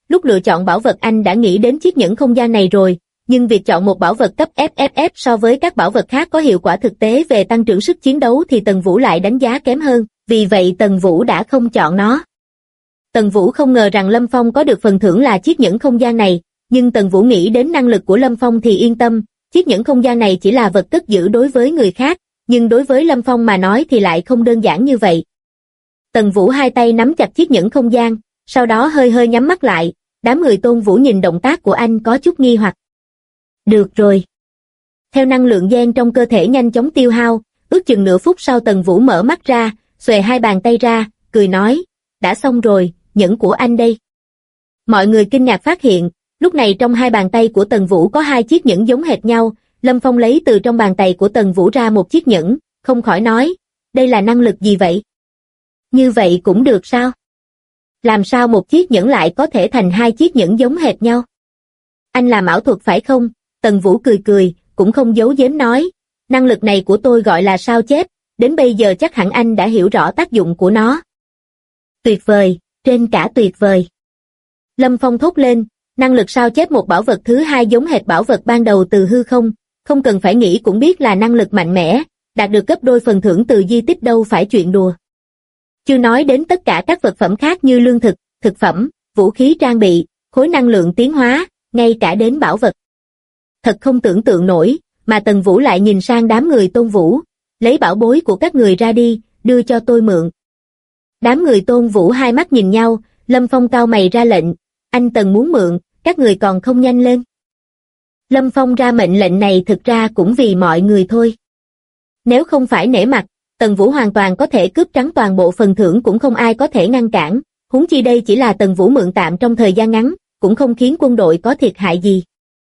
lúc lựa chọn bảo vật anh đã nghĩ đến chiếc nhẫn không gian này rồi, nhưng việc chọn một bảo vật cấp FFF so với các bảo vật khác có hiệu quả thực tế về tăng trưởng sức chiến đấu thì Tần Vũ lại đánh giá kém hơn, vì vậy Tần Vũ đã không chọn nó. Tần Vũ không ngờ rằng Lâm Phong có được phần thưởng là chiếc nhẫn không gian này, nhưng Tần Vũ nghĩ đến năng lực của Lâm Phong thì yên tâm, chiếc nhẫn không gian này chỉ là vật cất giữ đối với người khác, nhưng đối với Lâm Phong mà nói thì lại không đơn giản như vậy. Tần Vũ hai tay nắm chặt chiếc nhẫn không gian, sau đó hơi hơi nhắm mắt lại, đám người Tôn Vũ nhìn động tác của anh có chút nghi hoặc. Được rồi. Theo năng lượng gen trong cơ thể nhanh chóng tiêu hao, ước chừng nửa phút sau Tần Vũ mở mắt ra, xuề hai bàn tay ra, cười nói, đã xong rồi, nhẫn của anh đây. Mọi người kinh ngạc phát hiện, lúc này trong hai bàn tay của Tần Vũ có hai chiếc nhẫn giống hệt nhau, Lâm Phong lấy từ trong bàn tay của Tần Vũ ra một chiếc nhẫn, không khỏi nói, đây là năng lực gì vậy? Như vậy cũng được sao? Làm sao một chiếc nhẫn lại có thể thành hai chiếc nhẫn giống hệt nhau? Anh làm ảo thuật phải không? Tần Vũ cười cười, cũng không giấu giếm nói, năng lực này của tôi gọi là sao chép, đến bây giờ chắc hẳn anh đã hiểu rõ tác dụng của nó. Tuyệt vời, trên cả tuyệt vời. Lâm Phong thốt lên, năng lực sao chép một bảo vật thứ hai giống hệt bảo vật ban đầu từ hư không, không cần phải nghĩ cũng biết là năng lực mạnh mẽ, đạt được gấp đôi phần thưởng từ di tích đâu phải chuyện đùa. Chưa nói đến tất cả các vật phẩm khác như lương thực, thực phẩm, vũ khí trang bị, khối năng lượng tiến hóa, ngay cả đến bảo vật. Thật không tưởng tượng nổi, mà Tần Vũ lại nhìn sang đám người Tôn Vũ, lấy bảo bối của các người ra đi, đưa cho tôi mượn. Đám người Tôn Vũ hai mắt nhìn nhau, Lâm Phong cau mày ra lệnh, anh Tần muốn mượn, các người còn không nhanh lên. Lâm Phong ra mệnh lệnh này thực ra cũng vì mọi người thôi. Nếu không phải nể mặt, Tần Vũ hoàn toàn có thể cướp trắng toàn bộ phần thưởng cũng không ai có thể ngăn cản, huống chi đây chỉ là Tần Vũ mượn tạm trong thời gian ngắn, cũng không khiến quân đội có thiệt hại gì.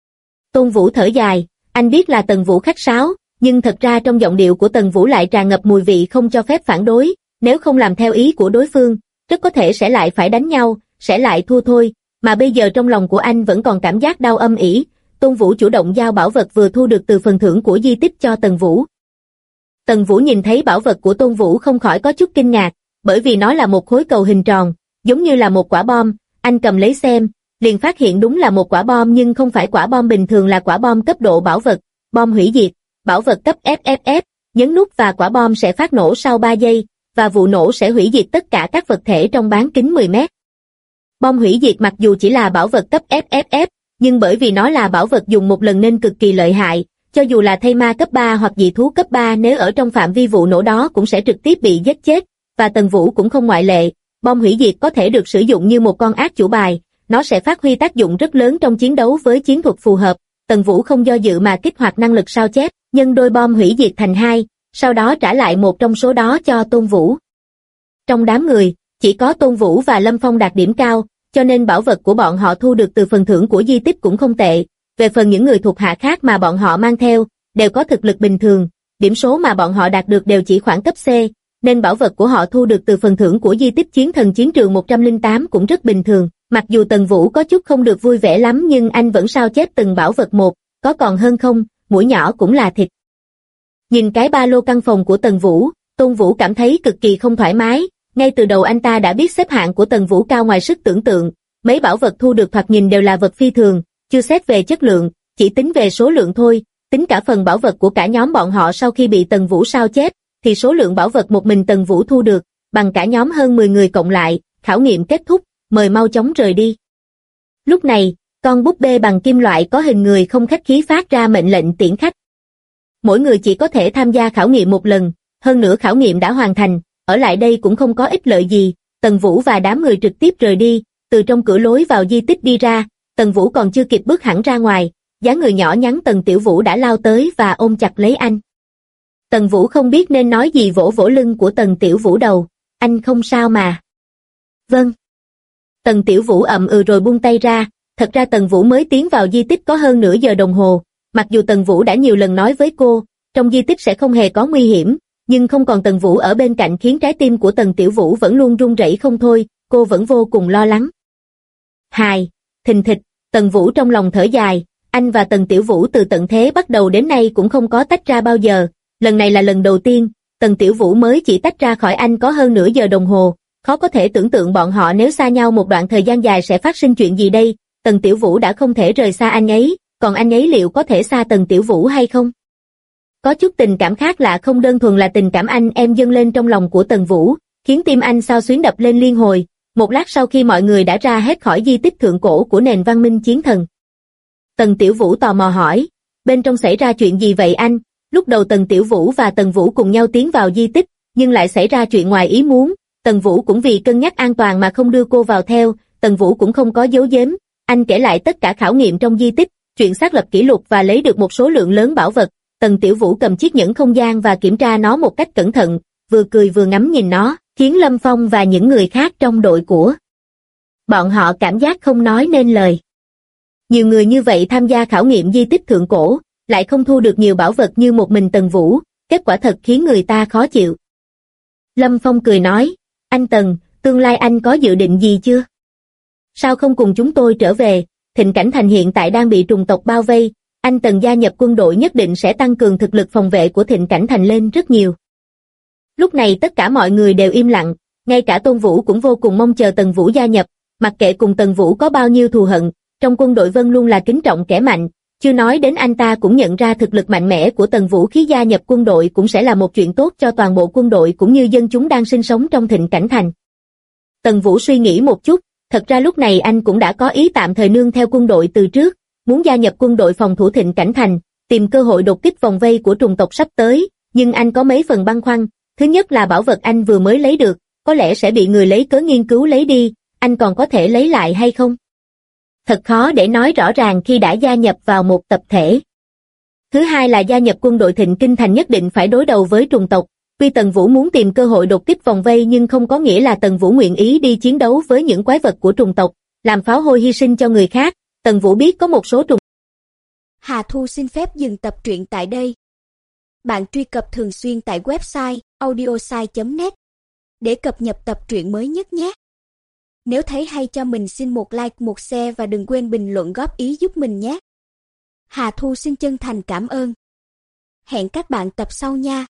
Tôn Vũ thở dài, anh biết là Tần Vũ khách sáo, nhưng thật ra trong giọng điệu của Tần Vũ lại tràn ngập mùi vị không cho phép phản đối, nếu không làm theo ý của đối phương, rất có thể sẽ lại phải đánh nhau, sẽ lại thua thôi, mà bây giờ trong lòng của anh vẫn còn cảm giác đau âm ỉ. Tôn Vũ chủ động giao bảo vật vừa thu được từ phần thưởng của di tích cho Tần Vũ. Tần Vũ nhìn thấy bảo vật của Tôn Vũ không khỏi có chút kinh ngạc, bởi vì nó là một khối cầu hình tròn, giống như là một quả bom, anh cầm lấy xem, liền phát hiện đúng là một quả bom nhưng không phải quả bom bình thường là quả bom cấp độ bảo vật, bom hủy diệt, bảo vật cấp FFF, nhấn nút và quả bom sẽ phát nổ sau 3 giây, và vụ nổ sẽ hủy diệt tất cả các vật thể trong bán kính 10 mét. Bom hủy diệt mặc dù chỉ là bảo vật cấp FFF, nhưng bởi vì nó là bảo vật dùng một lần nên cực kỳ lợi hại, cho dù là thây ma cấp 3 hoặc dị thú cấp 3 nếu ở trong phạm vi vụ nổ đó cũng sẽ trực tiếp bị giết chết, và Tần Vũ cũng không ngoại lệ. Bom hủy diệt có thể được sử dụng như một con ác chủ bài, nó sẽ phát huy tác dụng rất lớn trong chiến đấu với chiến thuật phù hợp. Tần Vũ không do dự mà kích hoạt năng lực sao chép, nhân đôi bom hủy diệt thành 2, sau đó trả lại một trong số đó cho Tôn Vũ. Trong đám người, chỉ có Tôn Vũ và Lâm Phong đạt điểm cao, cho nên bảo vật của bọn họ thu được từ phần thưởng của di tích cũng không tệ. Về phần những người thuộc hạ khác mà bọn họ mang theo, đều có thực lực bình thường, điểm số mà bọn họ đạt được đều chỉ khoảng cấp C, nên bảo vật của họ thu được từ phần thưởng của di tích chiến thần chiến trường 108 cũng rất bình thường. Mặc dù Tần Vũ có chút không được vui vẻ lắm nhưng anh vẫn sao chép từng bảo vật một, có còn hơn không, mũi nhỏ cũng là thịt. Nhìn cái ba lô căn phòng của Tần Vũ, Tôn Vũ cảm thấy cực kỳ không thoải mái, ngay từ đầu anh ta đã biết xếp hạng của Tần Vũ cao ngoài sức tưởng tượng, mấy bảo vật thu được thoạt nhìn đều là vật phi thường, chưa xét về chất lượng, chỉ tính về số lượng thôi, tính cả phần bảo vật của cả nhóm bọn họ sau khi bị Tần Vũ sao chép, thì số lượng bảo vật một mình Tần Vũ thu được, bằng cả nhóm hơn 10 người cộng lại. Khảo nghiệm kết thúc, mời mau chóng rời đi. Lúc này, con búp bê bằng kim loại có hình người không khách khí phát ra mệnh lệnh tiễn khách. Mỗi người chỉ có thể tham gia khảo nghiệm một lần, hơn nữa khảo nghiệm đã hoàn thành, ở lại đây cũng không có ích lợi gì. Tần Vũ và đám người trực tiếp rời đi, từ trong cửa lối vào di tích đi ra, Tần Vũ còn chưa kịp bước hẳn ra ngoài, dáng người nhỏ nhắn Tần Tiểu Vũ đã lao tới và ôm chặt lấy anh. Tần Vũ không biết nên nói gì, vỗ vỗ lưng của Tần Tiểu Vũ đầu, anh không sao mà. Vâng. Tần Tiểu Vũ ậm ừ rồi buông tay ra, thật ra Tần Vũ mới tiến vào di tích có hơn nửa giờ đồng hồ, mặc dù Tần Vũ đã nhiều lần nói với cô, trong di tích sẽ không hề có nguy hiểm, nhưng không còn Tần Vũ ở bên cạnh khiến trái tim của Tần Tiểu Vũ vẫn luôn run rẩy không thôi, cô vẫn vô cùng lo lắng. Hài, thình thịch, Tần Vũ trong lòng thở dài, anh và Tần Tiểu Vũ từ tận thế bắt đầu đến nay cũng không có tách ra bao giờ, lần này là lần đầu tiên, Tần Tiểu Vũ mới chỉ tách ra khỏi anh có hơn nửa giờ đồng hồ, khó có thể tưởng tượng bọn họ nếu xa nhau một đoạn thời gian dài sẽ phát sinh chuyện gì đây. Tần Tiểu Vũ đã không thể rời xa anh ấy, còn anh ấy liệu có thể xa Tần Tiểu Vũ hay không? Có chút tình cảm khác lạ không đơn thuần là tình cảm anh em dâng lên trong lòng của Tần Vũ, khiến tim anh xao xuyến đập lên liên hồi. Một lát sau khi mọi người đã ra hết khỏi di tích thượng cổ của nền văn minh chiến thần, Tần Tiểu Vũ tò mò hỏi, bên trong xảy ra chuyện gì vậy anh? Lúc đầu Tần Tiểu Vũ và Tần Vũ cùng nhau tiến vào di tích, nhưng lại xảy ra chuyện ngoài ý muốn. Tần Vũ cũng vì cân nhắc an toàn mà không đưa cô vào theo. Tần Vũ cũng không có giấu giếm, anh kể lại tất cả khảo nghiệm trong di tích, chuyện xác lập kỷ lục và lấy được một số lượng lớn bảo vật. Tần Tiểu Vũ cầm chiếc nhẫn không gian và kiểm tra nó một cách cẩn thận, vừa cười vừa ngắm nhìn nó, khiến Lâm Phong và những người khác trong đội của bọn họ cảm giác không nói nên lời. Nhiều người như vậy tham gia khảo nghiệm di tích thượng cổ, lại không thu được nhiều bảo vật như một mình Tần Vũ, kết quả thật khiến người ta khó chịu. Lâm Phong cười nói, anh Tần, tương lai anh có dự định gì chưa? Sao không cùng chúng tôi trở về? Thịnh Cảnh Thành hiện tại đang bị trùng tộc bao vây, anh Tần gia nhập quân đội nhất định sẽ tăng cường thực lực phòng vệ của Thịnh Cảnh Thành lên rất nhiều. Lúc này tất cả mọi người đều im lặng, ngay cả Tôn Vũ cũng vô cùng mong chờ Tần Vũ gia nhập, mặc kệ cùng Tần Vũ có bao nhiêu thù hận, trong quân đội Vân luôn là kính trọng kẻ mạnh, chưa nói đến anh ta cũng nhận ra thực lực mạnh mẽ của Tần Vũ khi gia nhập quân đội cũng sẽ là một chuyện tốt cho toàn bộ quân đội cũng như dân chúng đang sinh sống trong Thịnh Cảnh Thành. Tần Vũ suy nghĩ một chút, thật ra lúc này anh cũng đã có ý tạm thời nương theo quân đội từ trước, muốn gia nhập quân đội phòng thủ Thịnh Cảnh Thành, tìm cơ hội đột kích vòng vây của trùng tộc sắp tới, nhưng anh có mấy phần băn khoăn. Thứ nhất là bảo vật anh vừa mới lấy được, có lẽ sẽ bị người lấy cớ nghiên cứu lấy đi, anh còn có thể lấy lại hay không? Thật khó để nói rõ ràng khi đã gia nhập vào một tập thể. Thứ hai là gia nhập quân đội Thịnh Kinh Thành nhất định phải đối đầu với trùng tộc, tuy Tần Vũ muốn tìm cơ hội đột kích vòng vây nhưng không có nghĩa là Tần Vũ nguyện ý đi chiến đấu với những quái vật của trùng tộc, làm pháo hôi hy sinh cho người khác. Tần Vũ biết có một số trùng. Hà Thu xin phép dừng tập truyện tại đây. Bạn truy cập thường xuyên tại website audiosai.net để cập nhật tập truyện mới nhất nhé. Nếu thấy hay cho mình xin một like, một share và đừng quên bình luận góp ý giúp mình nhé. Hà Thu xin chân thành cảm ơn. Hẹn các bạn tập sau nha.